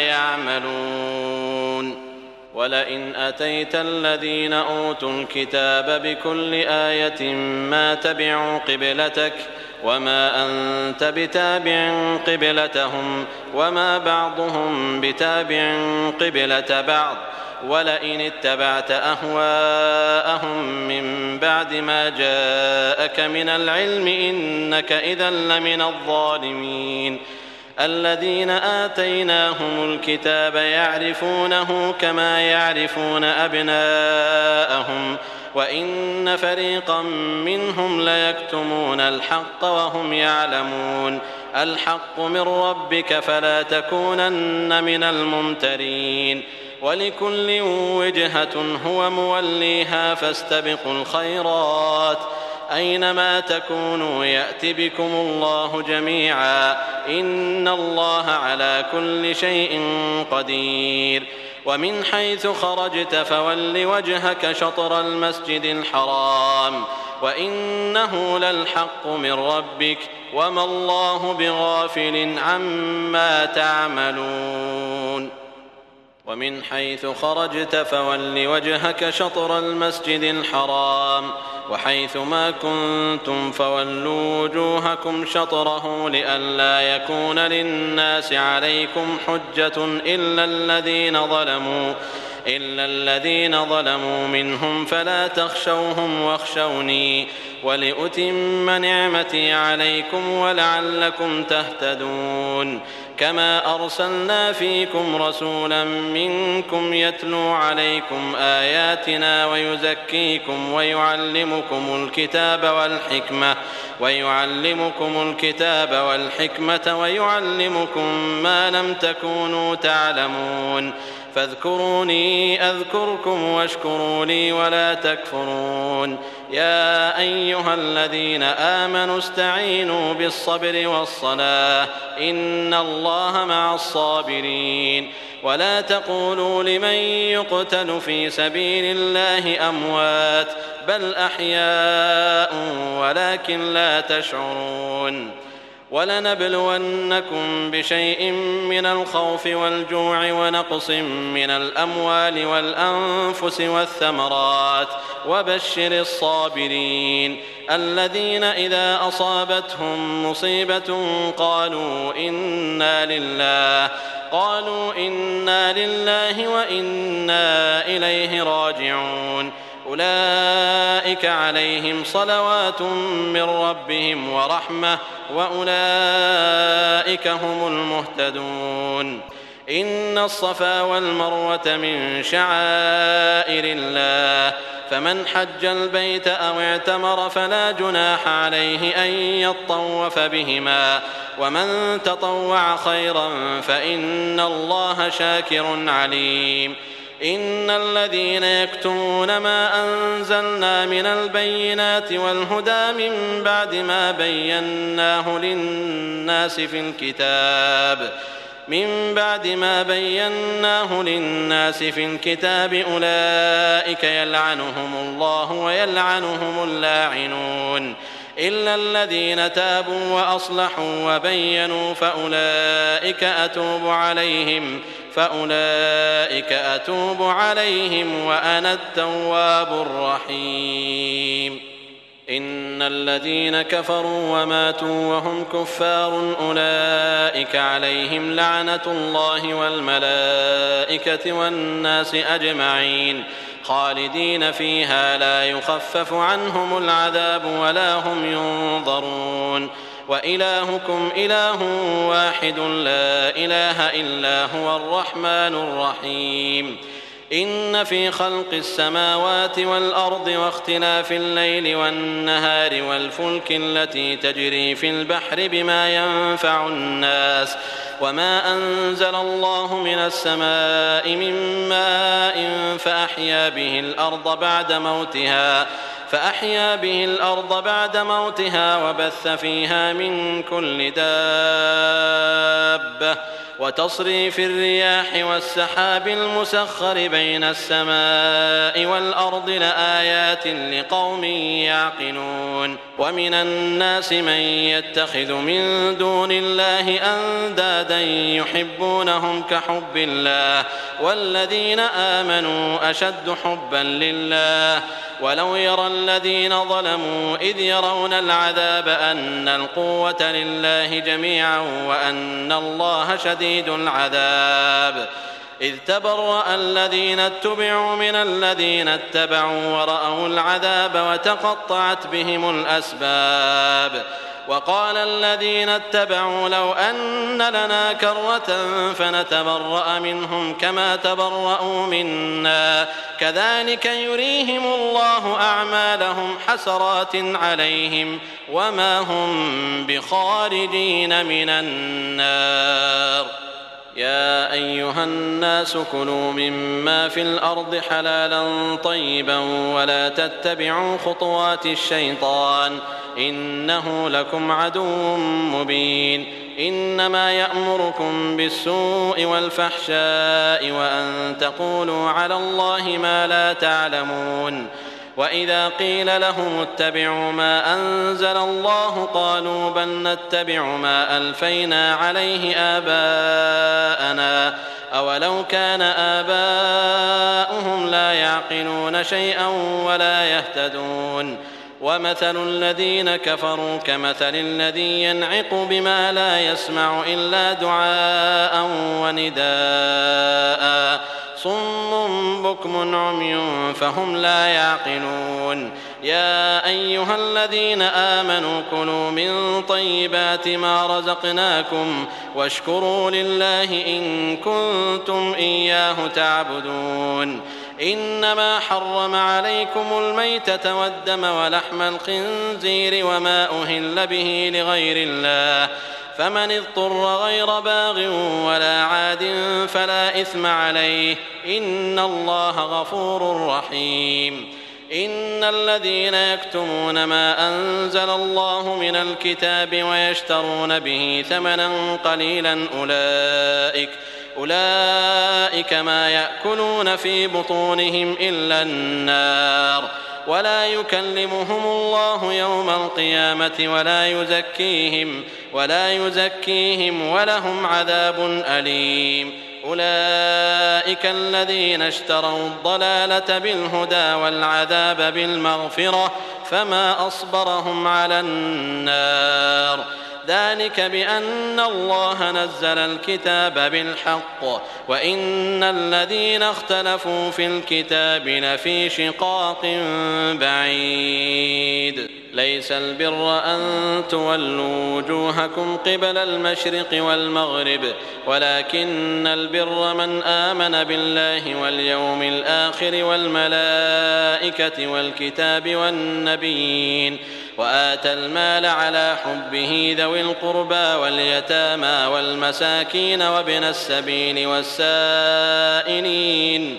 يعملون. ولئن أتيت الذين أوتوا الكتاب بكل آية ما تبعوا قبلتك وما أنت بتابع قبلتهم وما بعضهم بتابع قبلة بعض ولئن اتبعت أهواءهم من بعد ما جاءك من العلم إنك إذا لمن الظالمين. الذين آتيناهم الكتاب يعرفونه كما يعرفون أبناءهم وإن فريقا منهم ليكتمون الحق وهم يعلمون. الحق من ربك فلا تكونن من الممترين. ولكل وجهة هو موليها فاستبقوا الخيرات أينما تكونوا يأت بكم الله جميعا إن الله على كل شيء قدير. ومن حيث خرجت فول وجهك شطر المسجد الحرام وإنه للحق من ربك وما الله بغافل عما تعملون. ومن حيث خرجت فول وجهك شطر المسجد الحرام وحيث ما كنتم فولوا وجوهكم شطره لئلا يكون للناس عليكم حجة إلا الذين ظلموا إلا الذين ظلموا منهم فلا تخشوهم واخشوني ولأتم نعمتي عليكم ولعلكم تهتدون. كما أرسلنا فيكم رسولا منكم يتلو عليكم آياتنا ويزكيكم ويعلمكم الكتاب والحكمة ويعلمكم الكتاب والحكمة ويعلمكم ما لم تكونوا تعلمون. فاذكروني أذكركم واشكروا لي ولا تكفرون. يا أيها الذين آمنوا استعينوا بالصبر والصلاة إن الله مع الصابرين. ولا تقولوا لمن يقتل في سبيل الله أموات بل أحياء ولكن لا تشعرون. ولنبلونكم بشيء من الخوف والجوع ونقص من الأموال والأنفس والثمرات وبشر الصابرين الذين إذا أصابتهم مصيبة قالوا إنا لله قالوا إنا لله وإنا إليه راجعون. أولئك عليهم صلوات من ربهم ورحمة وأولئك هم المهتدون. إن الصفا والمروة من شعائر الله فمن حج البيت أو اعتمر فلا جناح عليه أن يطوف بهما ومن تطوع خيرا فإن الله شاكر عليم. إن الذين يكتمون ما أنزلنا من البينات والهدى من بعد ما بيناه للناس في الكتاب من بعد ما بيناه للناس في الكتاب أولئك يلعنهم الله ويلعنهم اللاعنون. إلا الذين تابوا وأصلحوا وبينوا فأولئك أتوب عليهم فأولئك أتوب عليهم وأنا التواب الرحيم. إن الذين كفروا وماتوا وهم كفار أولئك عليهم لعنة الله والملائكة والناس أجمعين خالدين فيها لا يخفف عنهم العذاب ولا هم ينظرون. وإلهكم إله واحد لا إله إلا هو الرحمن الرحيم. إن في خلق السماوات والأرض واختلاف الليل والنهار والفلك التي تجري في البحر بما ينفع الناس وما أنزل الله من السماء من ماء فأحيا به الأرض بعد موتها فأحيا به الأرض بعد موتها وبث فيها من كل دابة وتصريف الرياح والسحاب المسخر بين السماء والأرض لآيات لقوم يعقلون. ومن الناس من يتخذ من دون الله أندادا يحبونهم كحب الله والذين آمنوا أشد حبا لله ولو يرى الذين ظلموا إذ يرون العذاب أن القوة لله جميعا وأن الله شديد العذاب. إذ تبرأ الذين اتبعوا من الذين اتبعوا ورأوا العذاب وتقطعت بهم الأسباب. وقال الذين اتبعوا لو أن لنا كرة فنتبرأ منهم كما تبرأوا منا كذلك يريهم الله أعمالهم حسرات عليهم وما هم بخارجين من النار. يا أيها الناس كلوا مما في الأرض حلالا طيبا ولا تتبعوا خطوات الشيطان إنه لكم عدو مبين. إنما يأمركم بالسوء والفحشاء وأن تقولوا على الله ما لا تعلمون. وإذا قيل لهم اتبعوا ما أنزل الله قالوا بل نتبع ما ألفينا عليه آباءنا أولو كان آباؤهم لا يعقلون شيئا ولا يهتدون. ومثل الذين كفروا كمثل الذي ينعق بما لا يسمع إلا دعاء ونداء صم بكم عمي فهم لا يعقلون. يا أيها الذين آمنوا كلوا من طيبات ما رزقناكم واشكروا لله إن كنتم إياه تعبدون. إنما حرم عليكم الميتة والدم ولحم الخنزير وما أهل به لغير الله فمن اضطر غير باغ ولا عاد فلا إثم عليه إن الله غفور رحيم. إن الذين يكتمون ما أنزل الله من الكتاب ويشترون به ثمنا قليلا أولئك أولئك ما يأكلون في بطونهم إلا النار ولا يكلمهم الله يوم القيامة ولا يزكيهم ولا يزكيهم ولهم عذاب أليم. أولئك الذين اشتروا الضلالة بالهدى والعذاب بالمغفرة فما أصبرهم على النار ذلك بأن الله نزل الكتاب بالحق وإن الذين اختلفوا في الكتاب لفي شقاق بعيد. ليس البر أن تولوا وجوهكم قبل المشرق والمغرب ولكن البر من آمن بالله واليوم الآخر والملائكة والكتاب والنبيين وآتى المال على حبه ذوي القربى واليتامى والمساكين وابن السبيل والسائلين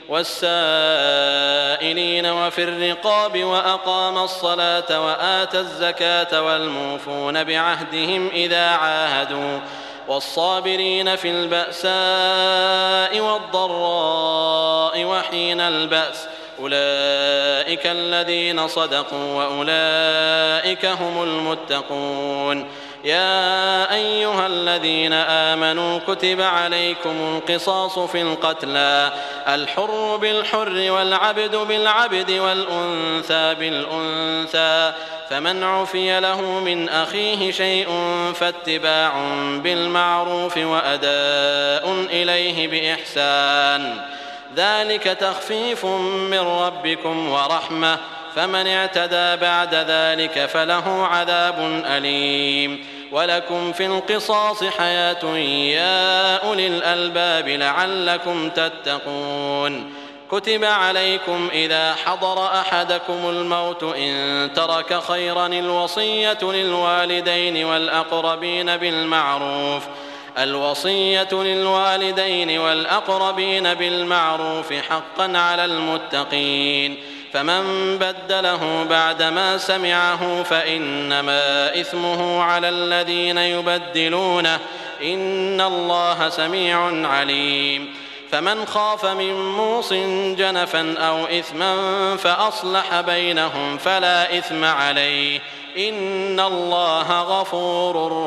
والسائلين وفي الرقاب وأقام الصلاة وآتى الزكاة والموفون بعهدهم إذا عاهدوا والصابرين في البأساء والضراء وحين البأس أولئك الذين صدقوا وأولئك هم المتقون. يا أيها الذين آمنوا كتب عليكم القصاص في القتلى الحر بالحر والعبد بالعبد والأنثى بالأنثى فمن عفي له من أخيه شيء فاتباع بالمعروف وأداء إليه بإحسان ذلك تخفيف من ربكم ورحمة فمن اعتدى بعد ذلك فله عذاب أليم. ولكم في القصاص حياة يا أولي الألباب لعلكم تتقون. كتب عليكم إذا حضر أحدكم الموت إن ترك خيرا الوصية للوالدين والأقربين بالمعروف الوصية للوالدين والأقربين بالمعروف حقا على المتقين. فمن بدله بعدما سمعه فإنما إثمه على الذين يبدلونه إن الله سميع عليم. فمن خاف من موص جنفا أو إثما فأصلح بينهم فلا إثم عليه إن الله غفور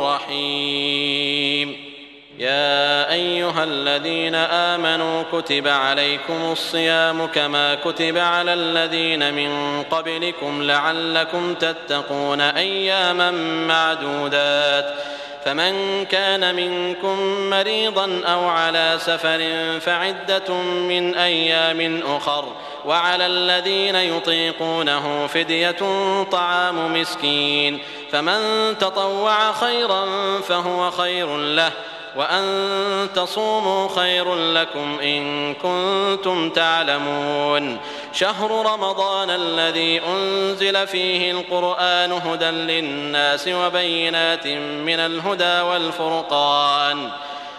رحيم. يا أيها الذين آمنوا كتب عليكم الصيام كما كتب على الذين من قبلكم لعلكم تتقون أياما معدودات. فمن كان منكم مريضا أو على سفر فعدة من أيام أخر وعلى الذين يطيقونه فدية طعام مسكين فمن تطوع خيرا فهو خير له وأن تصوموا خير لكم إن كنتم تعلمون. شهر رمضان الذي أنزل فيه القرآن هدى للناس وبينات من الهدى والفرقان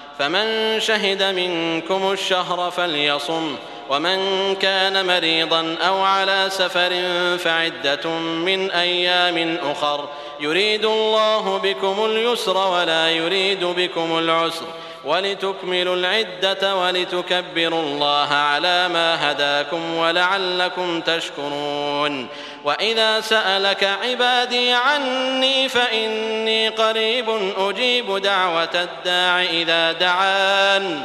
فمن شهد منكم الشهر فليصم ومن كان مريضا أو على سفر فعدة من أيام أخر يريد الله بكم اليسر ولا يريد بكم العسر ولتكملوا العدة ولتكبروا الله على ما هداكم ولعلكم تشكرون. وإذا سألك عبادي عني فإني قريب أجيب دعوة الداع إذا دعان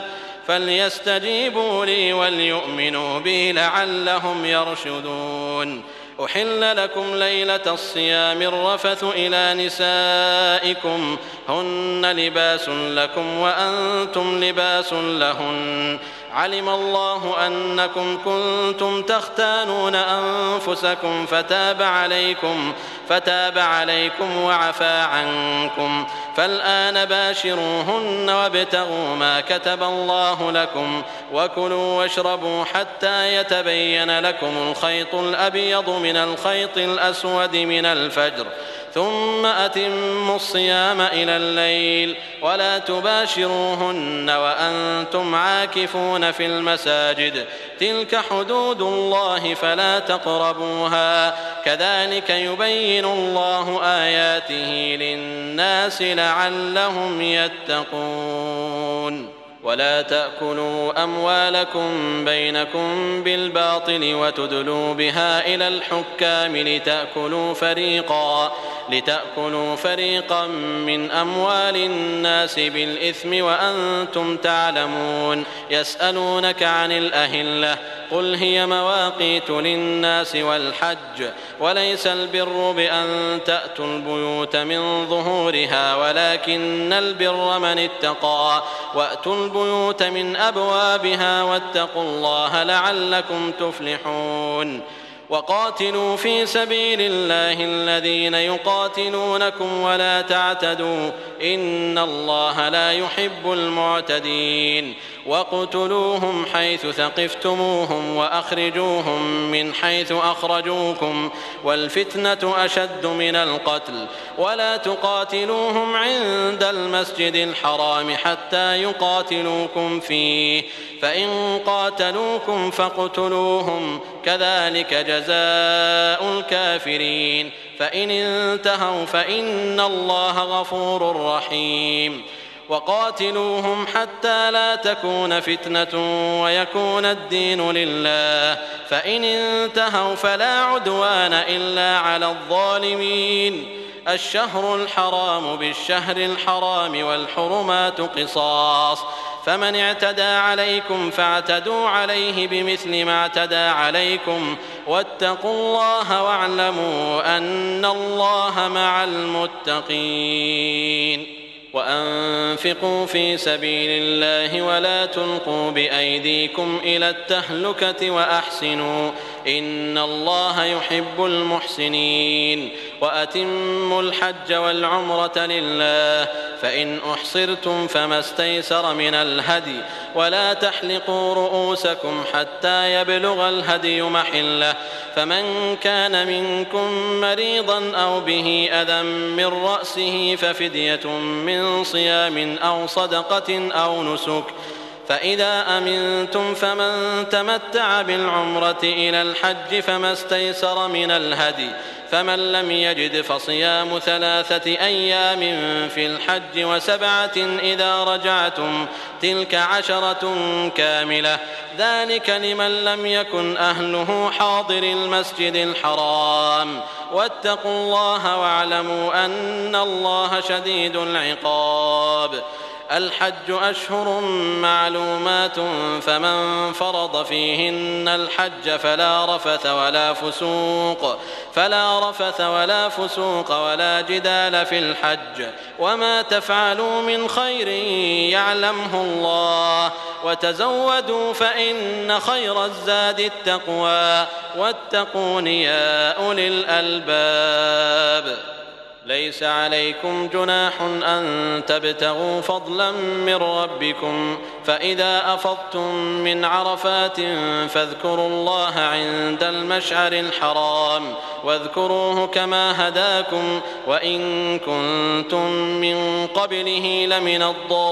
فليستجيبوا لي وليؤمنوا بي لعلهم يرشدون. أحل لكم ليلة الصيام الرفث إلى نسائكم هن لباس لكم وأنتم لباس لهن علم الله أنكم كنتم تختانون أنفسكم فتاب عليكم فتاب عليكم وعفى عنكم فالآن باشروهن وابتغوا ما كتب الله لكم وكلوا واشربوا حتى يتبين لكم الخيط الأبيض من الخيط الأسود من الفجر ثم أتموا الصيام إلى الليل ولا تباشروهن وأنتم عاكفون في المساجد تلك حدود الله فلا تقربوها كذلك يبين الله آياته للناس لعلهم يتقون. ولا تأكلوا أموالكم بينكم بالباطل وتدلوا بها إلى الحكام لتأكلوا فريقا لتأكلوا فريقا من أموال الناس بالإثم وأنتم تعلمون. يسألونك عن الأهلة قل هي مواقيت للناس والحج وليس البر بأن تأتوا البيوت من ظهورها ولكن البر من اتقى وأتوا البيوت من أبوابها واتقوا الله لعلكم تفلحون. وقاتلوا في سبيل الله الذين يقاتلونكم ولا تعتدوا إن الله لا يحب المعتدين. وقتلوهم حيث ثقفتموهم وأخرجوهم من حيث أخرجوكم والفتنة أشد من القتل ولا تقاتلوهم عند المسجد الحرام حتى يقاتلوكم فيه فإن قاتلوكم فاقتلوهم كذلك جزاء الكافرين فإن انتهوا فإن الله غفور رحيم. وقاتلوهم حتى لا تكون فتنة ويكون الدين لله، فإن انتهوا فلا عدوان إلا على الظالمين. الشهر الحرام بالشهر الحرام والحرمات قصاص، فمن اعتدى عليكم فاعتدوا عليه بمثل ما اعتدى عليكم، واتقوا الله واعلموا أن الله مع المتقين. وأنفقوا في سبيل الله ولا تلقوا بأيديكم إلى التهلكة وأحسنوا إن الله يحب المحسنين. وأتموا الحج والعمرة لله، فإن أحصرتم فما استيسر من الهدي، ولا تحلقوا رؤوسكم حتى يبلغ الهدي محله، فمن كان منكم مريضا أو به أذى من رأسه ففدية من صيام أو صدقة أو نسك، فإذا أمنتم فمن تمتع بالعمرة إلى الحج فما استيسر من الهدي، فمن لم يجد فصيام ثلاثة أيام في الحج وسبعة إذا رجعتم، تلك عشرة كاملة، ذلك لمن لم يكن أهله حاضر المسجد الحرام. واتقوا الله واعلموا أن الله شديد العقاب. الحج أشهر معلومات، فمن فرض فيهن الحج فلا رفث ولا فسوق فلا رفث ولا فسوق ولا جدال في الحج، وما تفعلوا من خير يعلمه الله، وتزودوا فإن خير الزاد التقوى، واتقون يا أولي الألباب. ليس عليكم جناح أن تبتغوا فضلا من ربكم، فإذا أفضتم من عرفات فاذكروا الله عند المشعر الحرام، واذكروه كما هداكم وإن كنتم من قبله لمن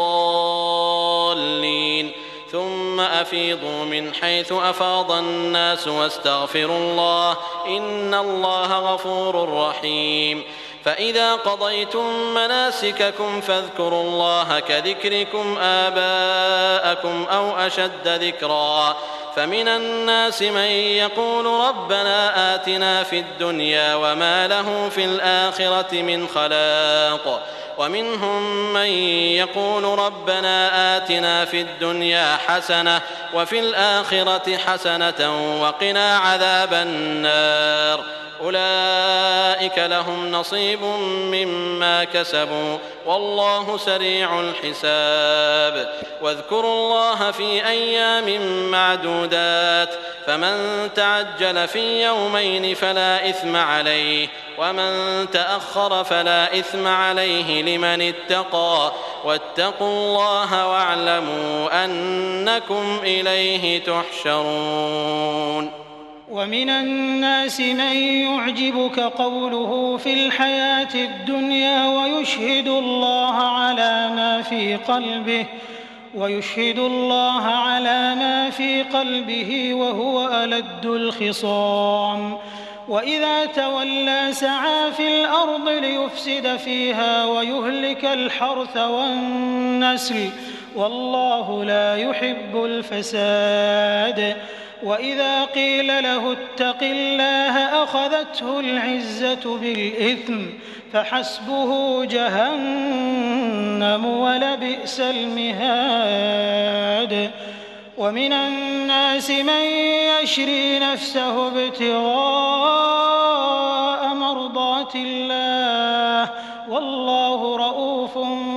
الضالين. ثم أفيضوا من حيث أفاض الناس واستغفروا الله إن الله غفور رحيم. فإذا قضيتم مناسككم فاذكروا الله كذكركم آباءكم أو أشد ذكرا، فمن الناس من يقول ربنا آتنا في الدنيا وما له في الآخرة من خلاق، ومنهم من يقول ربنا آتنا في الدنيا حسنة وفي الآخرة حسنة وقنا عذاب النار. أولئك لهم نصيب مما كسبوا والله سريع الحساب. واذكروا الله في أيام معدودات، فمن تعجل في يومين فلا إثم عليه، ومن تأخر فلا إثم عليه لمن اتقى، واتقوا الله واعلموا أنكم إليه تحشرون. ومن الناس من يعجبك قوله في الحياة الدنيا ويشهد الله على ما في قلبه ويشهد الله على ما في قلبه وهو ألد الخصام، وإذا تولى سعى في الأرض ليفسد فيها ويهلك الحرث والنسل، والله لا يحب الفساد. وإذا قيل له اتق الله أخذته العزة بالإثم، فحسبه جهنم ولبئس المهاد. ومن الناس من يشري نفسه ابتغاء مرضات الله، والله رؤوف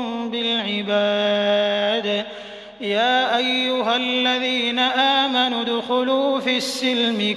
بالعباد. يا أيها الذين آمنوا ادخلوا في السلم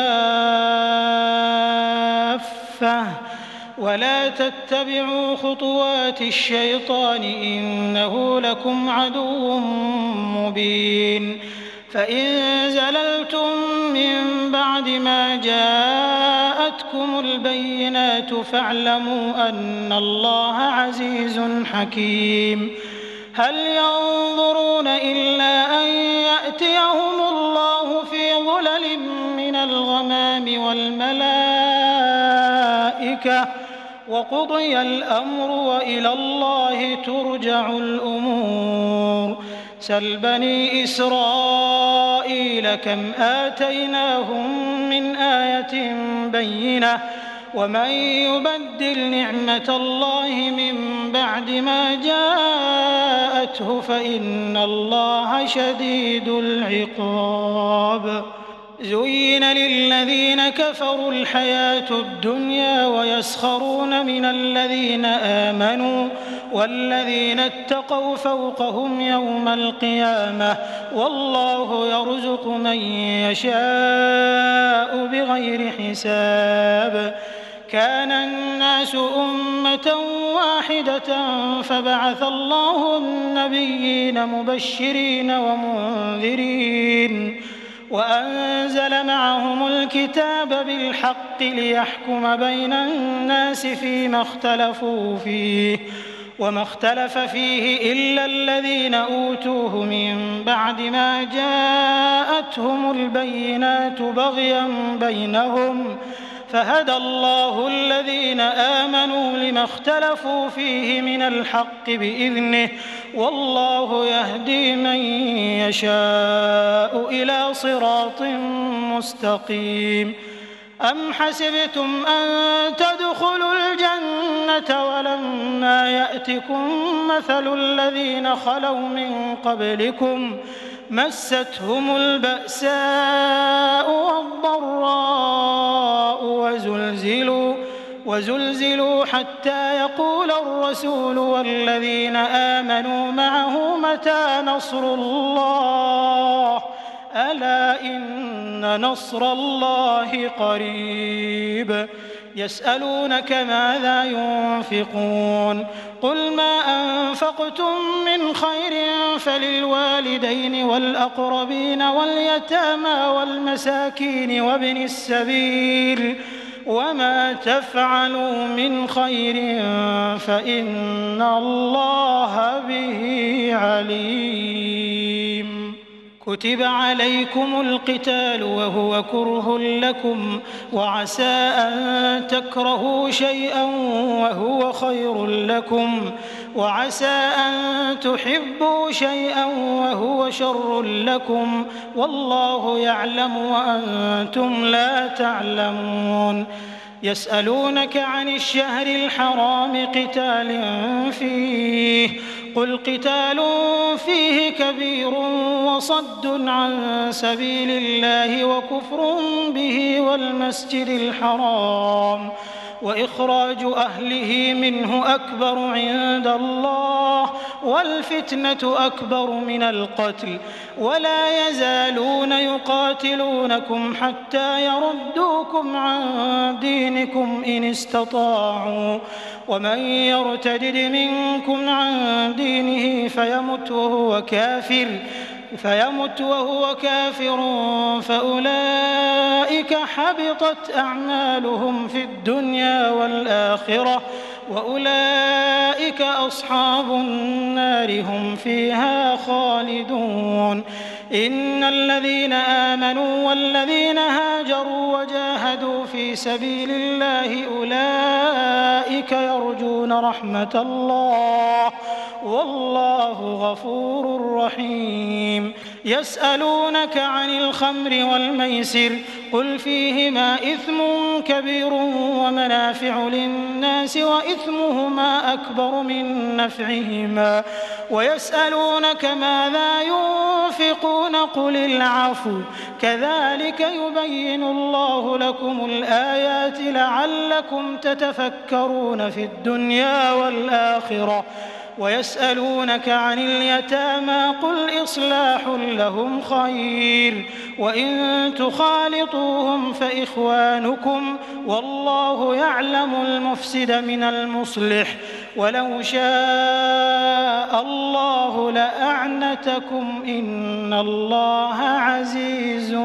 كافة ولا تتبعوا خطوات الشيطان إنه لكم عدو مبين. فإن زللتم من بعد ما جاءتكم البينات فاعلموا أن الله عزيز حكيم. هل ينظرون إلا أن يأتيهم الله في ظلل من الغمام والملائكة, وقضي الأمر وإلى الله ترجع الأمور. سل بني إسرائيل كم آتيناهم من آية بينة ومن يبدل نعمة الله من بعد ما جاءته فإن الله شديد العقاب. زين للذين كفروا الحياة الدنيا ويسخرون من الذين آمنوا والذين اتقوا فوقهم يوم القيامة والله يرزق من يشاء بغير حساب. كان الناس أمة واحدة فبعث الله النبيين مبشرين ومنذرين وأنزل معهم الكتاب بالحق ليحكم بين الناس فيما اختلفوا فيه وما اختلف فيه إلا الذين أوتوه من بعد ما جاءتهم البينات بغيا بينهم فهدى الله الذين آمنوا لما اختلفوا فيه من الحق بإذنه والله يهدي من يشاء إلى صراط مستقيم. أم حسبتم أن تدخلوا الجنة ولما يأتكم مثل الذين خلوا من قبلكم مستهم البأساء والضراء وزلزلوا, وزلزلوا حتى يقول الرسول والذين آمنوا معه متى نصر الله ألا إن نصر الله قريب. يسألونك ماذا ينفقون قل ما أنفقتم من خير فللوالدين والأقربين واليتامى والمساكين وابن السبيل وما تفعلوا من خير فإن الله به عليم. كتب عليكم القتال وهو كره لكم وعسى أن تكرهوا شيئا وهو خير لكم وعسى أن تحبوا شيئا وهو شر لكم والله يعلم وأنتم لا تعلمون. يسألونك عن الشهر الحرام قتال فيه قل قتال فيه كبير وصد عن سبيل الله وكفر به والمسجد الحرام وإخراج أهله منه أكبر عند الله والفتنة أكبر من القتل ولا يزالون يقاتلونكم حتى يردوكم عن دينكم إن استطاعوا ومن يرتدد منكم عن دينه فيمت وهو كافر فيمت وهو كافر فأولئك حبطت أعمالهم في الدنيا والآخرة وأولئك أصحاب النار هم فيها خالدون. إن الذين آمنوا والذين هاجروا وجاهدوا في سبيل الله أولئك يرجون رحمة الله والله غفور رحيم. يسألونك عن الخمر والميسر قل فيهما إثم كبير ومنافع للناس وإثمهما أكبر من نفعهما ويسألونك ماذا ينفقون قل العفو كذلك يبين الله لكم الآيات لعلكم تتفكرون في الدنيا والآخرة. ويسألونك عن اليتامى قل إصلاح لهم خير وإن تخالطوهم فإخوانكم والله يعلم المفسد من المصلح ولو شاء الله لأعنتكم إن الله عزيز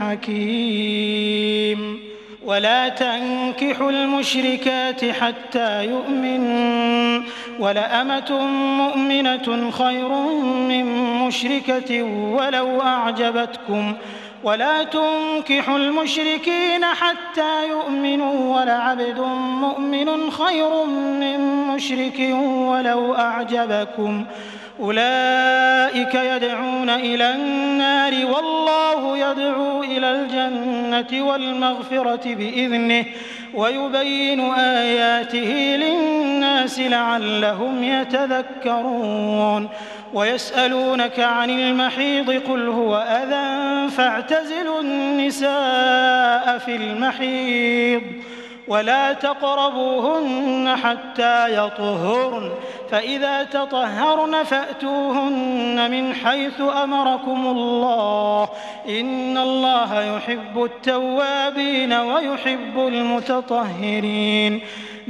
حكيم. ولا تنكحوا المشركات حتى يؤمنوا ولأمة مؤمنة خير من مشركة ولو أعجبتكم ولا تنكحوا المشركين حتى يؤمنوا ولعبد مؤمن خير من مشرك ولو أعجبكم أولئك يدعون إلى النار والله يدعو إلى الجنة والمغفرة بإذنه ويبين آياته للناس لعلهم يتذكرون ويسألونك عن المحيض قل هو أذى فاعتزلوا النساء في المحيض ولا تقربوهن حتى يطهرن فإذا تطهرن فأتوهن من حيث أمركم الله إن الله يحب التوابين ويحب المتطهرين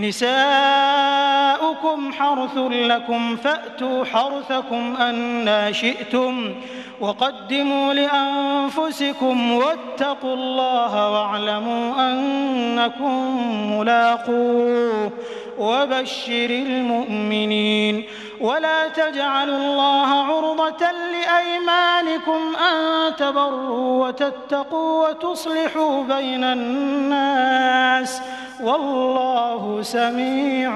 نساؤكم حرث لكم فأتوا حرثكم أنى شئتم وقدموا لأنفسكم واتقوا الله واعلموا أنكم ملاقوه وبشر المؤمنين ولا تجعلوا الله عرضة لأيمانكم أن تبروا وتتقوا وتصلحوا بين الناس والله سميع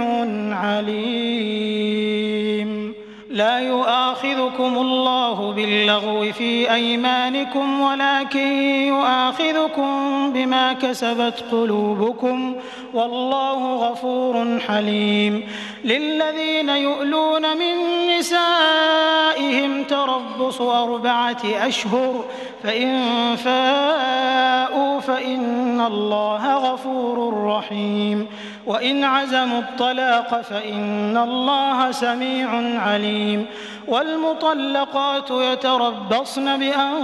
عليم لا يؤاخذكم الله باللغو في أيمانكم ولكن يؤاخذكم بما كسبت قلوبكم والله غفور حليم للذين يؤلون من نسائهم تربص أربعة أشهر فإن فاءوا فإن الله غفور رحيم وإن عزموا الطلاق فإن الله سميع عليم والمطلقات يتربصن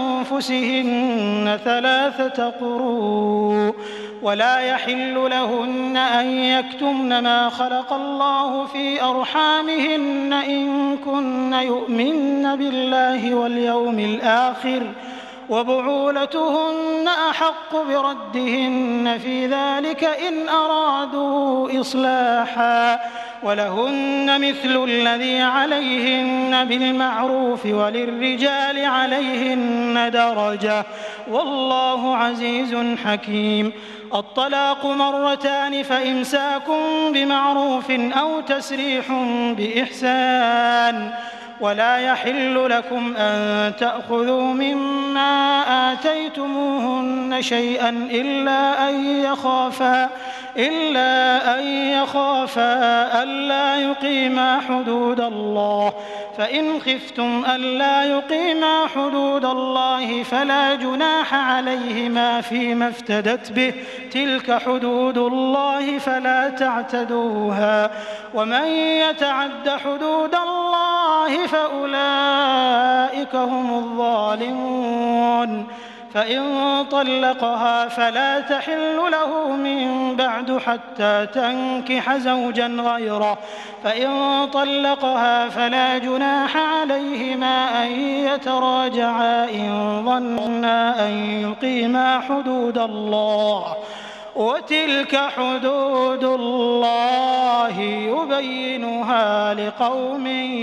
بأنفسهن ثلاثة قروء ولا يحل لهن أن يكتمن ما خلق الله في أرحامهن إن كن يؤمن بالله واليوم الآخر وبعولتهن أحق بردهن في ذلك إن أرادوا إصلاحا ولهن مثل الذي عليهن بالمعروف وللرجال عليهن درجة والله عزيز حكيم الطلاق مرتان فإمساك بمعروف أو تسريح بإحسان ولا يحل لكم أن تأخذوا مما آتيتموهن شيئا إلا أن يخافا إلا أن يخافا ألا يقيما حدود الله فإن خفتم ألا يقيما حدود الله فلا جناح عليهما فيما افتدت به تلك حدود الله فلا تعتدوها ومن يتعد حدود الله فأولئك هم الظالمون فإن طلقها فلا تحل له من بعد حتى تنكح زوجا غيره فإن طلقها فلا جناح عليهما أن يتراجعا إن ظنا أن يقيما حدود الله وتلك حدود الله يبينها لقوم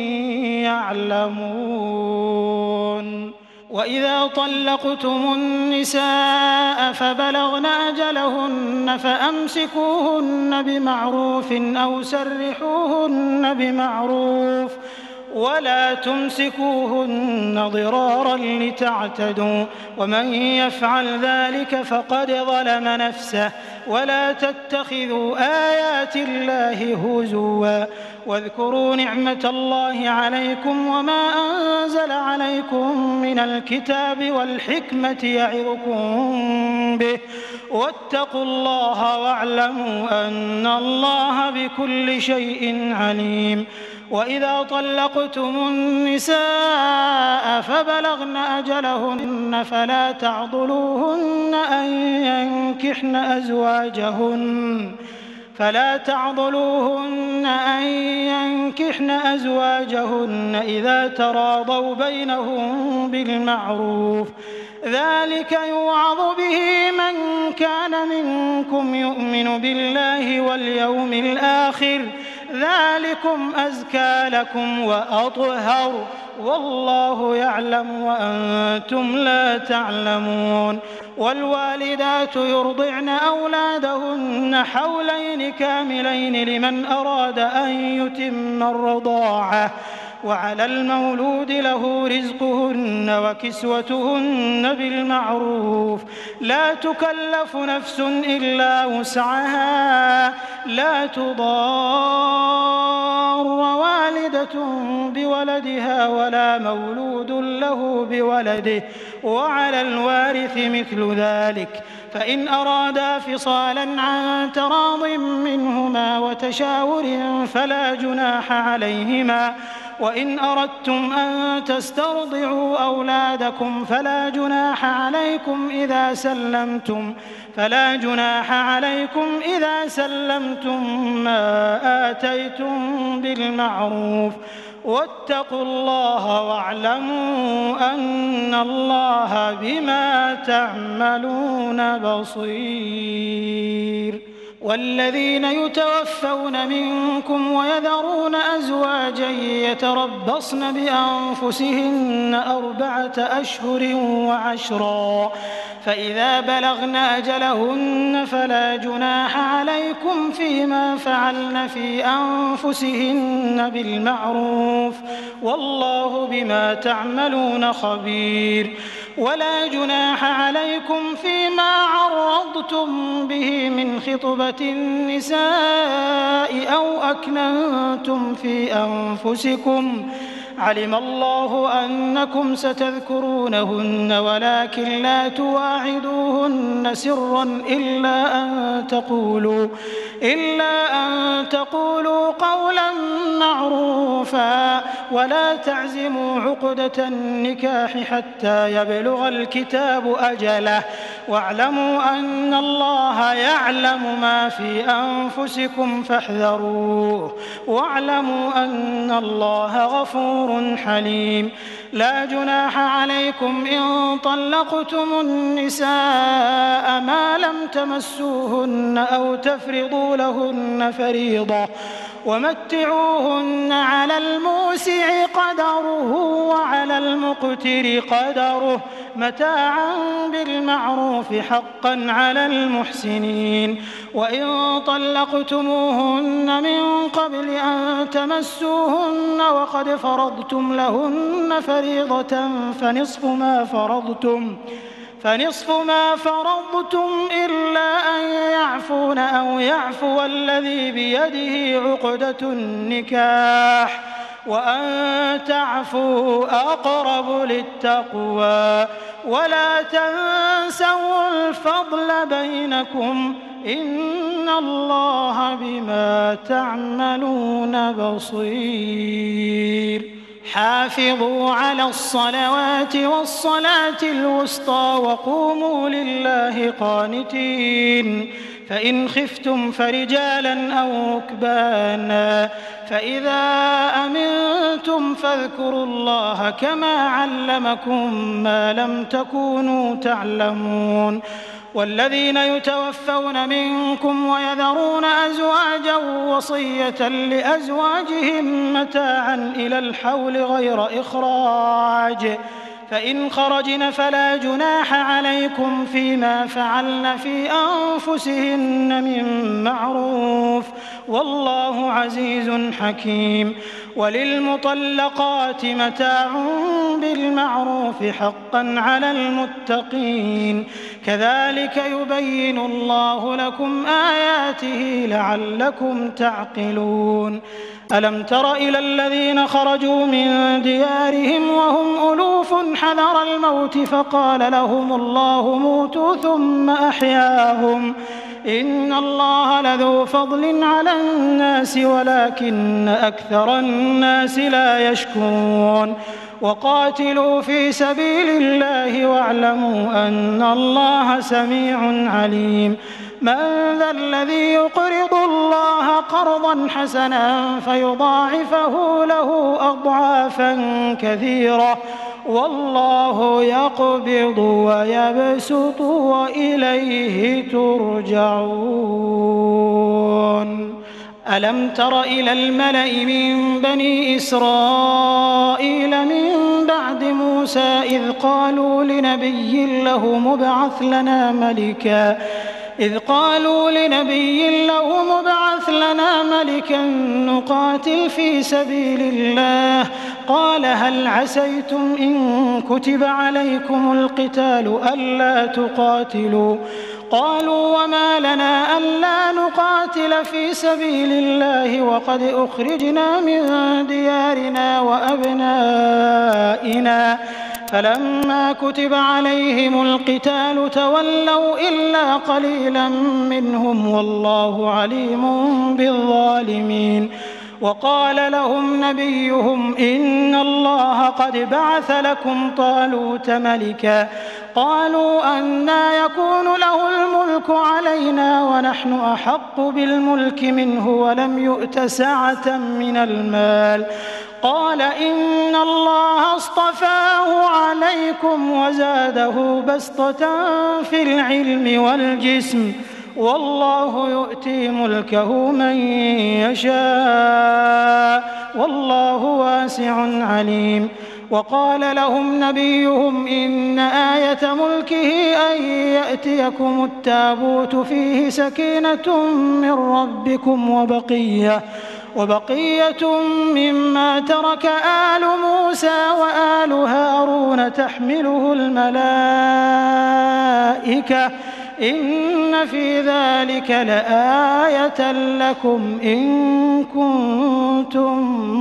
يعلمون وإذا طلقتم النساء فبلغن أجلهن فأمسكوهن بمعروف أو سرحوهن بمعروف ولا تمسكوهن ضرارا لتعتدوا ومن يفعل ذلك فقد ظلم نفسه ولا تتخذوا آيات الله هزوا واذكروا نعمة الله عليكم وما أنزل عليكم من الكتاب والحكمة يعظكم به واتقوا الله واعلموا أن الله بكل شيء عليم وإذا طلقتم النساء فبلغن أجلهن فلا تعضلوهن أن ينكحن أزواجهن فلا تعضلوهن أن ينكحن أزواجهن إذا تراضوا بينهم بالمعروف ذلك يوعظ به من كان منكم يؤمن بالله واليوم الآخر ذلكم أزكى لكم وأطهر والله يعلم وأنتم لا تعلمون. والوالدات يرضعن أولادهن حولين كاملين لمن أراد أن يتم الرضاعة، وعلى المولود له رزقهن وكسوتهن بالمعروف، لا تكلف نفس إلا وسعها، لا تضار والدة بولدها ولا مولود له بولده، وعلى الوارث مثل ذلك، فإن أرادا فصالا عن تراض منهما وتشاور فلا جناح عليهما. وإن أردتم أن تسترضعوا أولادكم فلا جناح عليكم إذا سلمتم فلا جناح عليكم إذا سلمتم ما آتيتم بالمعروف، واتقوا الله واعلموا أن الله بما تعملون بصير. والذين يتوفون منكم ويذرون أزواجا يتربصن بأنفسهن أربعة أشهر وعشرا، فإذا بلغن أجلهن فلا جناح عليكم فيما فعلن في أنفسهن بالمعروف، والله بما تعملون خبير. ولا جناح عليكم فيما عرضتم به من خطبة النساء أو أكننتم في أنفسكم، علم الله أنكم ستذكرونهن ولكن لا تواعدوهن سرا إلا أن تقولوا إلا أن تقولوا قولا معروفا، ولا تعزموا عقدة النكاح حتى يبلغ الكتاب أجله، واعلموا أن الله يعلم ما في أنفسكم فاحذروه، واعلموا أن الله غفور حليم. لا جناح عليكم إن طلقتم النساء ما لم تمسوهن أو تفرضوا لهن فريضة، ومتعوهن على الموسع قدره وعلى المقتر قدره متاعا بالمعروف حقا على المحسنين. وإن طلقتموهن من قبل أن تمسوهن وقد فرضتم لهن فريضة فنصف ما فرضتم فنصف ما فرضتم إلا أن يعفون أو يعفو الذي بيده عقدة النكاح، وأن تعفوا أقرب للتقوى، ولا تنسوا الفضل بينكم إن الله بما تعملون بصير. حافظوا على الصلوات والصلاة الوسطى وقوموا لله قانتين، فإن خفتم فرجالا أو ركبانا، فإذا أمنتم فاذكروا الله كما علمكم ما لم تكونوا تعلمون. والذين يتوفون منكم ويذرون أزواجا وصية لأزواجهم متاعا إلى الحول غير إخراج، فإن خرجن فلا جناح عليكم فيما فعلن في أنفسهن من معروف، والله عزيز حكيم. وللمطلقات متاع بالمعروف حقا على المتقين، كذلك يبين الله لكم آياته لعلكم تعقلون. ألم تر إلى الذين خرجوا من ديارهم وهم ألوف حذر الموت فقال لهم الله موتوا ثم أحياهم، إن الله لذو فضل على الناس ولكن أكثر الناس لا يشكرون. وقاتلوا في سبيل الله واعلموا أن الله سميع عليم. من ذا الذي يقرض الله قرضا حسنا فيضاعفه له أضعافا كثيرة، والله يقبض ويبسط وإليه ترجعون. ألم تر إلى الملأ من بني إسرائيل من بعد موسى إذ قالوا لنبي له مبعث لنا ملكا إذ قالوا لنبي له مبعث لنا ملكا نقاتل في سبيل الله قال هل عسيتم إن كتب عليكم القتال ألا تقاتلوا قالوا وما لنا ألا نقاتل في سبيل الله وقد أخرجنا من ديارنا وأبنائنا فلما كتب عليهم القتال تولوا إلا قليلا منهم والله عليم بالظالمين وقال لهم نبيهم إن الله قد بعث لكم طالوت ملكا قالوا أنى يكون له الملك علينا ونحن أحق بالملك منه ولم يؤت سعة من المال قال إن الله اصطفاه عليكم وزاده بسطة في العلم والجسم والله يؤتي ملكه من يشاء والله واسع عليم وقال لهم نبيهم إن آية ملكه أن يأتيكم التابوت فيه سكينة من ربكم وبقية وبقية مما ترك آل موسى وآل هارون تحمله الملائكة إن في ذلك لآية لكم إن كنتم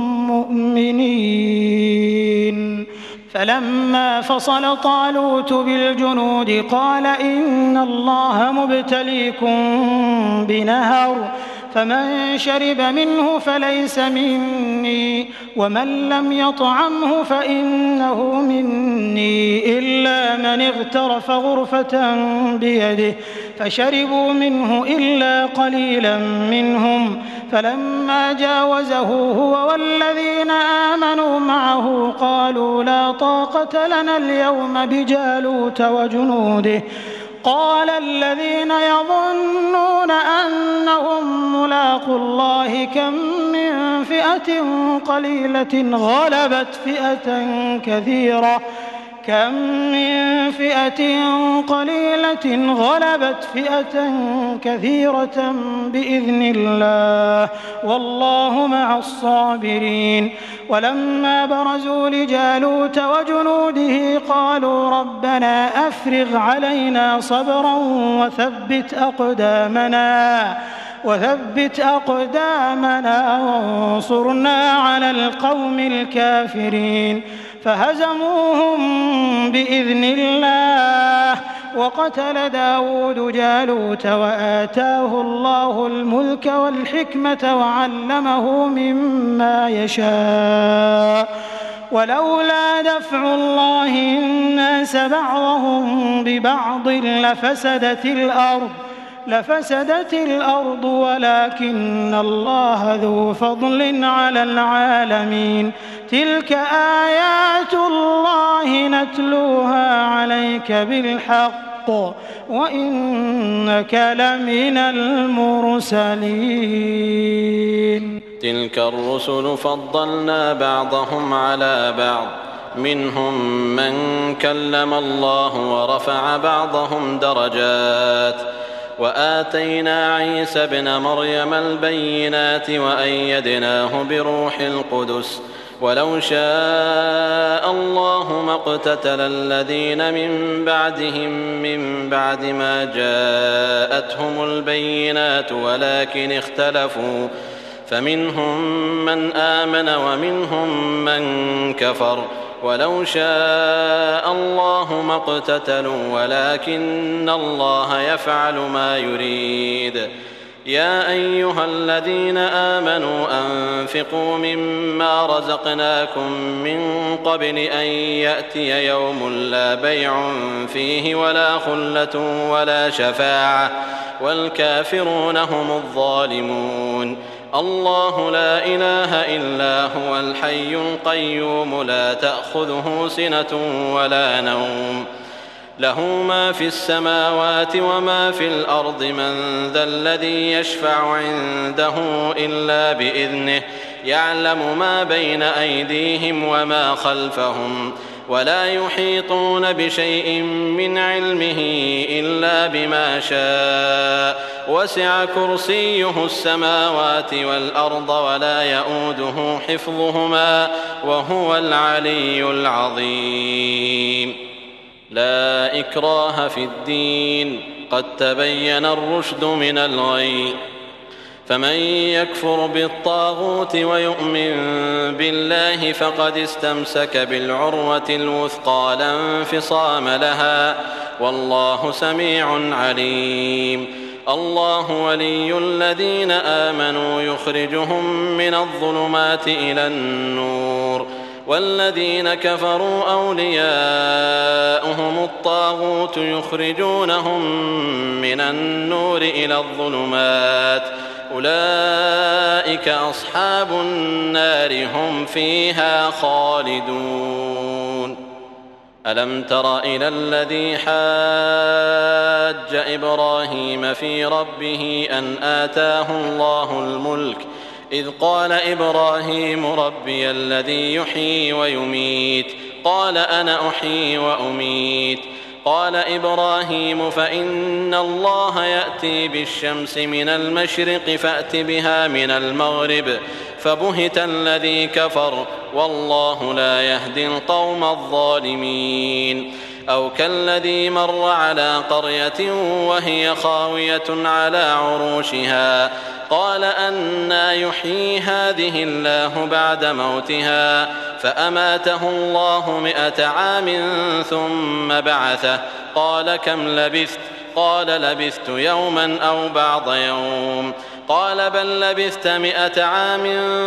مؤمنين فلما فصل طالوت بالجنود قال إن الله مبتليكم بنهر فمن شرب منه فليس مني ومن لم يطعمه فإنه مني إلا من اغترف غرفة بيده فشربوا منه إلا قليلا منهم فلما جاوزه هو والذين آمنوا معه قالوا لا طاقة لنا اليوم بجالوت وجنوده قال الذين يظنون أنهم ملاقو الله كم من فئة قليلة غلبت فئة كثيرة كم من فئة قليلة غلبت فئة كثيرة بإذن الله والله مع الصابرين ولما برزوا لجالوت وجنوده قالوا ربنا أفرغ علينا صبرا وثبت أقدامنا وثبت أقدامنا وانصرنا على القوم الكافرين فهزموهم بإذن الله وقتل داود جالوت وآتاه الله الملك والحكمة وعلمه مما يشاء ولولا دفع الله الناس بعضهم ببعض لفسدت الأرض لفسدت الأرض ولكن الله ذو فضل على العالمين تلك آيات الله نتلوها عليك بالحق وإنك لمن المرسلين تلك الرسل فضلنا بعضهم على بعض منهم من كلم الله ورفع بعضهم درجات وآتينا عيسى ابن مريم البينات وأيدناه بروح القدس ولو شاء الله ما اقتتل الذين من بعدهم من بعد ما جاءتهم البينات ولكن اختلفوا فمنهم من آمن ومنهم من كفر ولو شاء الله ما اقتتلوا ولكن الله يفعل ما يريد يا أيها الذين آمنوا أنفقوا مما رزقناكم من قبل أن يأتي يوم لا بيع فيه ولا خلة ولا شفاعة والكافرون هم الظالمون الله لا إله إلا هو الحي القيوم لا تأخذه سنة ولا نوم له ما في السماوات وما في الأرض من ذا الذي يشفع عنده إلا بإذنه يعلم ما بين أيديهم وما خلفهم ولا يحيطون بشيء من علمه إلا بما شاء وسع كرسيه السماوات والأرض ولا يؤوده حفظهما وهو العلي العظيم. لا إكراه في الدين قد تبين الرشد من الغي فمن يكفر بالطاغوت ويؤمن بالله فقد استمسك بالعروة الوثقى لا انفصام لها والله سميع عليم. الله ولي الذين آمنوا يخرجهم من الظلمات إلى النور والذين كفروا أولياؤهم الطاغوت يخرجونهم من النور إلى الظلمات أولئك أصحاب النار هم فيها خالدون. ألم تر إلى الذي حاج إبراهيم في ربه أن آتاه الله الملك إذ قال إبراهيم ربي الذي يحيي ويميت قال أنا أحيي وأميت قال إبراهيم فإن الله يأتي بالشمس من المشرق فأت بها من المغرب فبهت الذي كفر والله لا يهدي القوم الظالمين. أو كالذي مر على قرية وهي خاوية على عروشها قال أنى يحيي هذه الله بعد موتها فأماته الله مئة عام ثم بعثه قال كم لبثت قال لبثت يوما أو بعض يوم قال بل لبثت مئة عام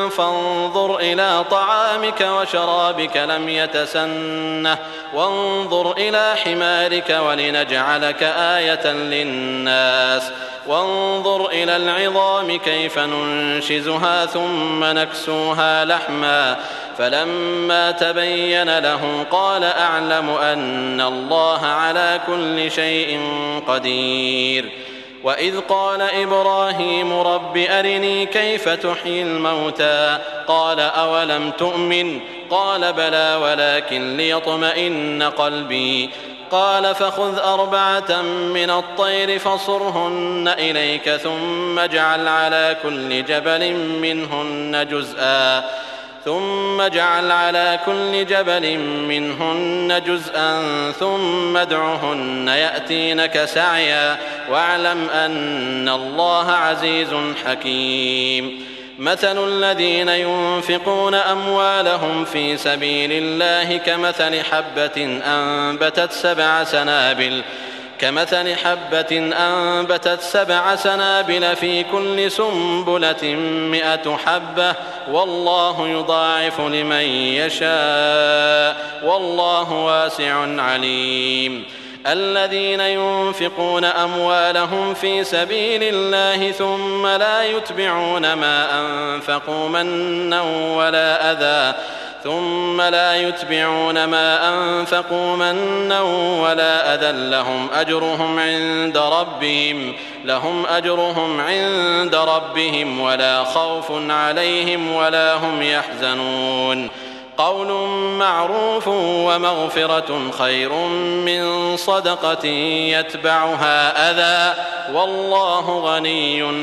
فانظر إلى طعامك وشرابك لم يتسنه وانظر إلى حمارك ولنجعلك آية للناس وانظر إلى العظام كيف ننشزها ثم نكسوها لحما فلما تبين له قال أعلم أن الله على كل شيء قدير. وإذ قال إبراهيم رب أرني كيف تحيي الموتى قال أولم تؤمن قال بلى ولكن ليطمئن قلبي قال فخذ أربعة من الطير فصرهن إليك ثم اجعل على كل جبل منهن جزءا ثم اجعل على كل جبل منهن جزءا ثم ادعهن يأتينك سعيا واعلم أن الله عزيز حكيم. مثل الذين ينفقون أموالهم في سبيل الله كمثل حبة أنبتت سبع سنابل كمثل حبة أنبتت سبع سنابل في كل سنبلة مئة حبة والله يضاعف لمن يشاء والله واسع عليم. الذين ينفقون أموالهم في سبيل الله ثم لا يتبعون ما أنفقوا منا ولا أذى ثم لا يتبعون ما أنفقوا منا ولا أذى لهم أجرهم عند ربهم لهم أجرهم عند ربهم ولا خوف عليهم ولا هم يحزنون. قول معروف ومغفرة خير من صدقة يتبعها أذى والله غني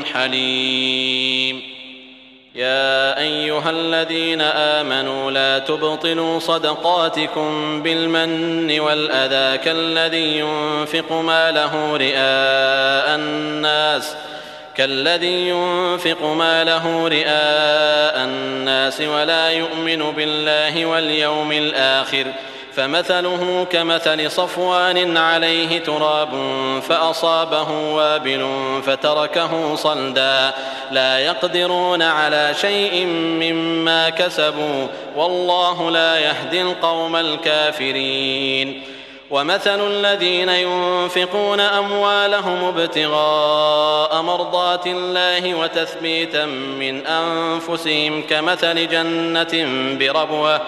حليم. يا أيها الذين آمنوا لا تبطلوا صدقاتكم بالمن والأذى كالذي ينفق ماله رئاء الناس كالذي ينفق ماله رئاء الناس ولا يؤمن بالله واليوم الآخر فمثله كمثل صفوان عليه تراب فأصابه وابل فتركه صلدا لا يقدرون على شيء مما كسبوا والله لا يهدي القوم الكافرين. ومثل الذين ينفقون أموالهم ابتغاء مرضات الله وتثبيتا من أنفسهم كمثل جنة بربوة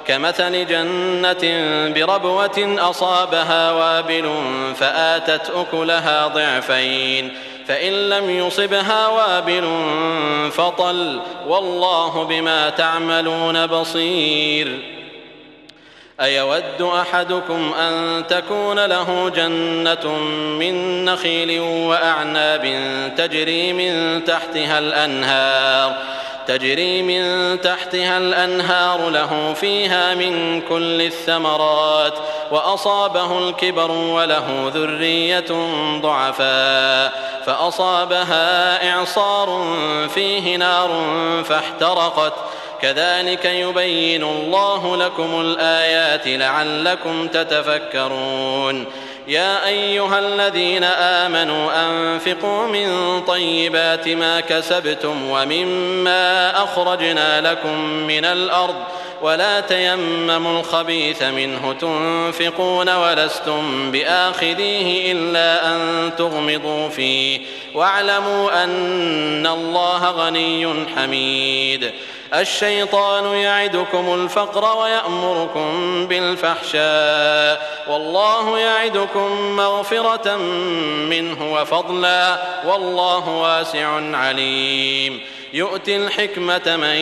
كمثل جنة بربوة أصابها وابل فآتت أكلها ضعفين فإن لم يصبها وابل فطل والله بما تعملون بصير. أيود أحدكم أن تكون له جنة من نخيل وأعناب تجري من تحتها الأنهار تجري من تحتها الأنهار له فيها من كل الثمرات وأصابه الكبر وله ذرية ضعفاء فأصابها إعصار فيه نار فاحترقت كذلك يبين الله لكم الآيات لعلكم تتفكرون. يا أيها الذين آمنوا أنفقوا من طيبات ما كسبتم ومما أخرجنا لكم من الأرض ولا تيمموا الخبيث منه تنفقون ولستم بآخذيه إلا أن تغمضوا فيه واعلموا أن الله غني حميد. الشيطان يعدكم الفقر ويأمركم بالفحشاء والله يعدكم مغفرة منه وفضلا والله واسع عليم. يؤتي الحكمة من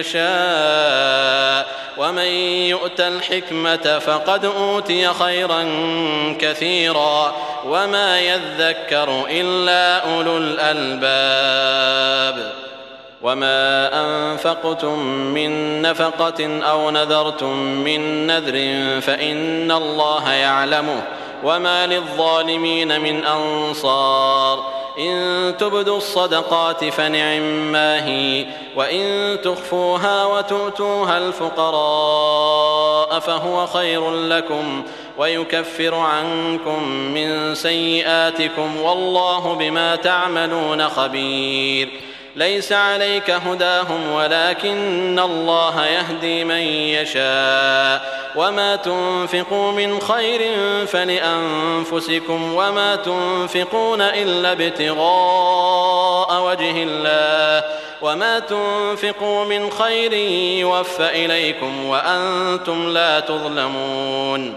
يشاء ومن يؤت الحكمة فقد أوتي خيرا كثيرا وما يذكر إلا أولو الألباب. وما أنفقتم من نفقة أو نذرتم من نذر فإن الله يعلمه وما للظالمين من أنصار. إن تبدوا الصدقات فنعما هي وإن تخفوها وتؤتوها الفقراء فهو خير لكم ويكفر عنكم من سيئاتكم والله بما تعملون خبير. ليس عليك هداهم ولكن الله يهدي من يشاء وما تنفقوا من خير فلأنفسكم وما تنفقون إلا ابتغاء وجه الله وما تنفقوا من خير يوفى إليكم وأنتم لا تظلمون.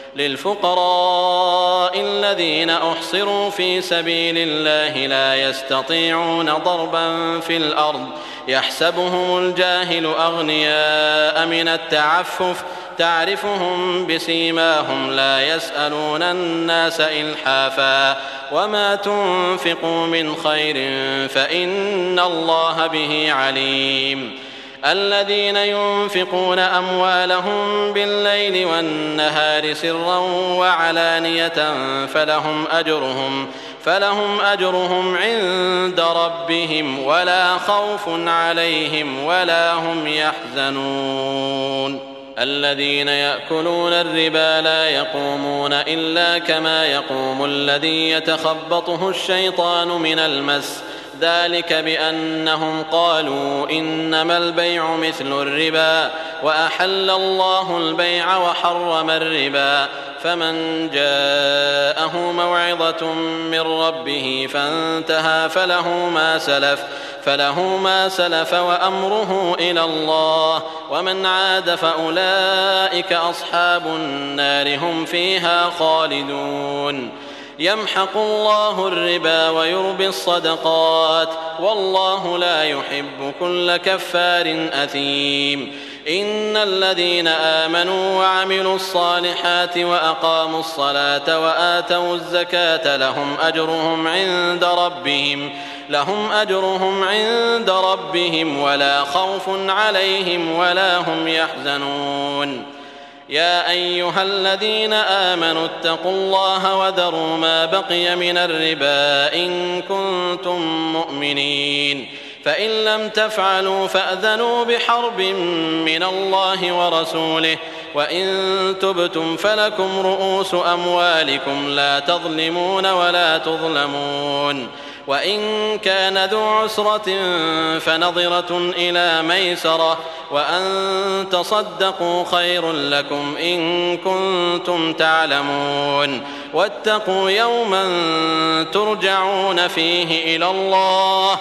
للفقراء الذين أحصروا في سبيل الله لا يستطيعون ضربا في الأرض يحسبهم الجاهل أغنياء من التعفف تعرفهم بسيماهم لا يسألون الناس إلحافا وما تنفقوا من خير فإن الله به عليم. الذين ينفقون أموالهم بالليل والنهار سرا وعلانية فلهم أجرهم فلهم أجرهم عند ربهم ولا خوف عليهم ولا هم يحزنون. الذين يأكلون الربا لا يقومون إلا كما يقوم الذي يتخبطه الشيطان من المس ذلك بأنهم قالوا إنما البيع مثل الربا وأحل الله البيع وحرم الربا فمن جاءه موعظة من ربه فانتهى فله ما سلف فله ما سلف وأمره إلى الله ومن عاد فأولئك أصحاب النار هم فيها خالدون. يمحق الله الربا ويربي الصدقات والله لا يحب كل كفار أثيم. إن الذين آمنوا وعملوا الصالحات وأقاموا الصلاة وآتوا الزكاة لهم أجرهم عند ربهم لهم أجرهم عند ربهم ولا خوف عليهم ولا هم يحزنون. يا أيها الذين آمنوا اتقوا الله وذروا ما بقي من الربا إن كنتم مؤمنين فإن لم تفعلوا فأذنوا بحرب من الله ورسوله وإن تبتم فلكم رؤوس أموالكم لا تظلمون ولا تظلمون. وإن كان ذو عسرة فنظرة إلى ميسرة وأن تصدقوا خير لكم إن كنتم تعلمون. واتقوا يوما ترجعون فيه إلى الله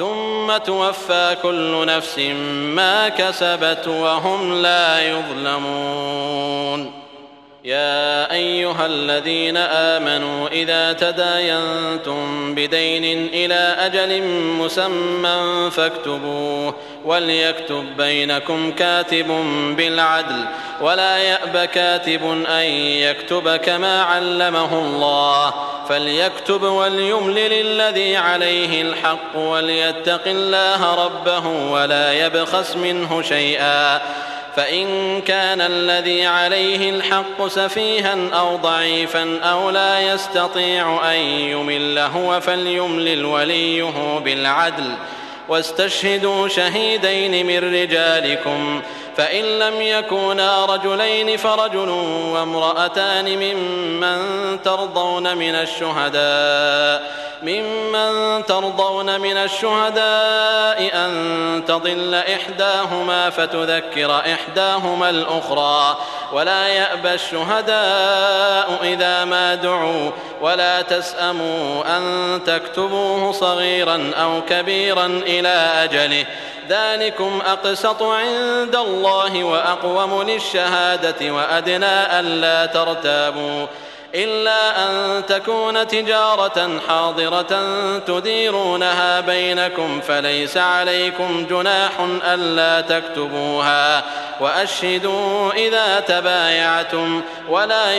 ثم توفى كل نفس ما كسبت وهم لا يظلمون. يا أيها الذين آمنوا إذا تداينتم بدين إلى أجل مسمى فاكتبوه وليكتب بينكم كاتب بالعدل ولا يأب كاتب أن يكتب كما علمه الله فليكتب وليملل الذي عليه الحق وليتق الله ربه ولا يبخس منه شيئا فإن كان الذي عليه الحق سفيها أو ضعيفا أو لا يستطيع أن يمل هو فليملل وليه بالعدل واستشهدوا شهيدين من رجالكم فإن لم يكونا رجلين فرجل وامرأتان ممن ترضون من الشهداء ممن ترضون من الشهداء أن تضل إحداهما فتذكر إحداهما الأخرى ولا يأبى الشهداء إذا ما دعوا ولا تسأموا أن تكتبوه صغيرا أو كبيرا إلى أجله ذلكم أقسط عند الله وأقوم للشهادة وأدنى ألا ترتابوا إلا أن تكون تجارة حاضرة تديرونها بينكم فليس عليكم جناح ألا تكتبوها وأشهدوا إذا تبايعتم ولا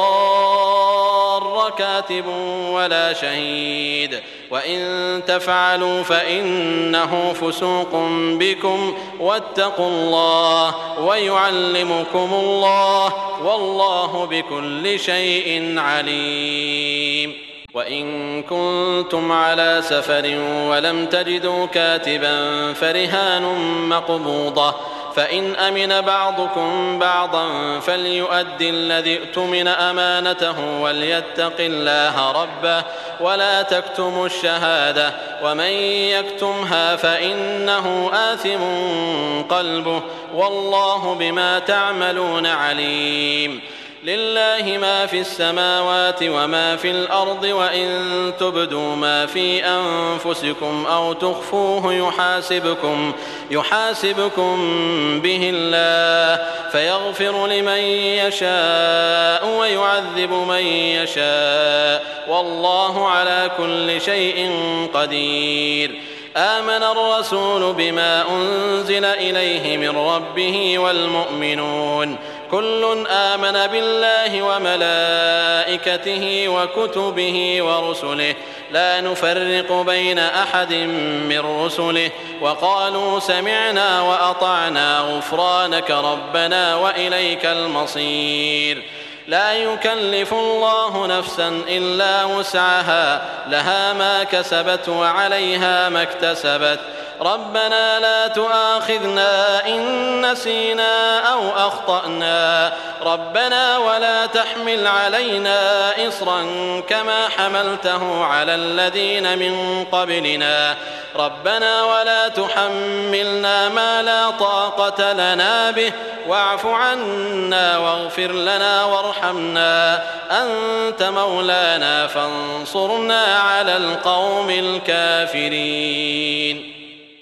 يضار كاتب ولا شهيد وإن تفعلوا فإنه فسوق بكم واتقوا الله ويعلمكم الله والله بكل شيء عليم. وإن كنتم على سفر ولم تجدوا كاتبا فرهان مقبوضة فإن أمن بعضكم بعضا فليؤدي الذي اؤتمن أمانته وليتق الله ربه ولا تكتموا الشهادة ومن يكتمها فإنه آثم قلبه والله بما تعملون عليم. لله ما في السماوات وما في الأرض وإن تبدوا ما في أنفسكم أو تخفوه يحاسبكم يحاسبكم به الله فيغفر لمن يشاء ويعذب من يشاء والله على كل شيء قدير. آمن الرسول بما أنزل إليه من ربه والمؤمنون كل آمن بالله وملائكته وكتبه ورسله لا نفرق بين أحد من رسله وقالوا سمعنا وأطعنا غفرانك ربنا وإليك المصير. لا يكلف الله نفسا إلا وسعها لها ما كسبت وعليها ما اكتسبت ربنا لا تؤاخذنا إن نسينا أو أخطأنا ربنا ولا تحمل علينا إصرا كما حملته على الذين من قبلنا ربنا ولا تحملنا ما لا طاقة لنا به واعف عنا واغفر لنا وارحمنا أنت مولانا فانصرنا على القوم الكافرين.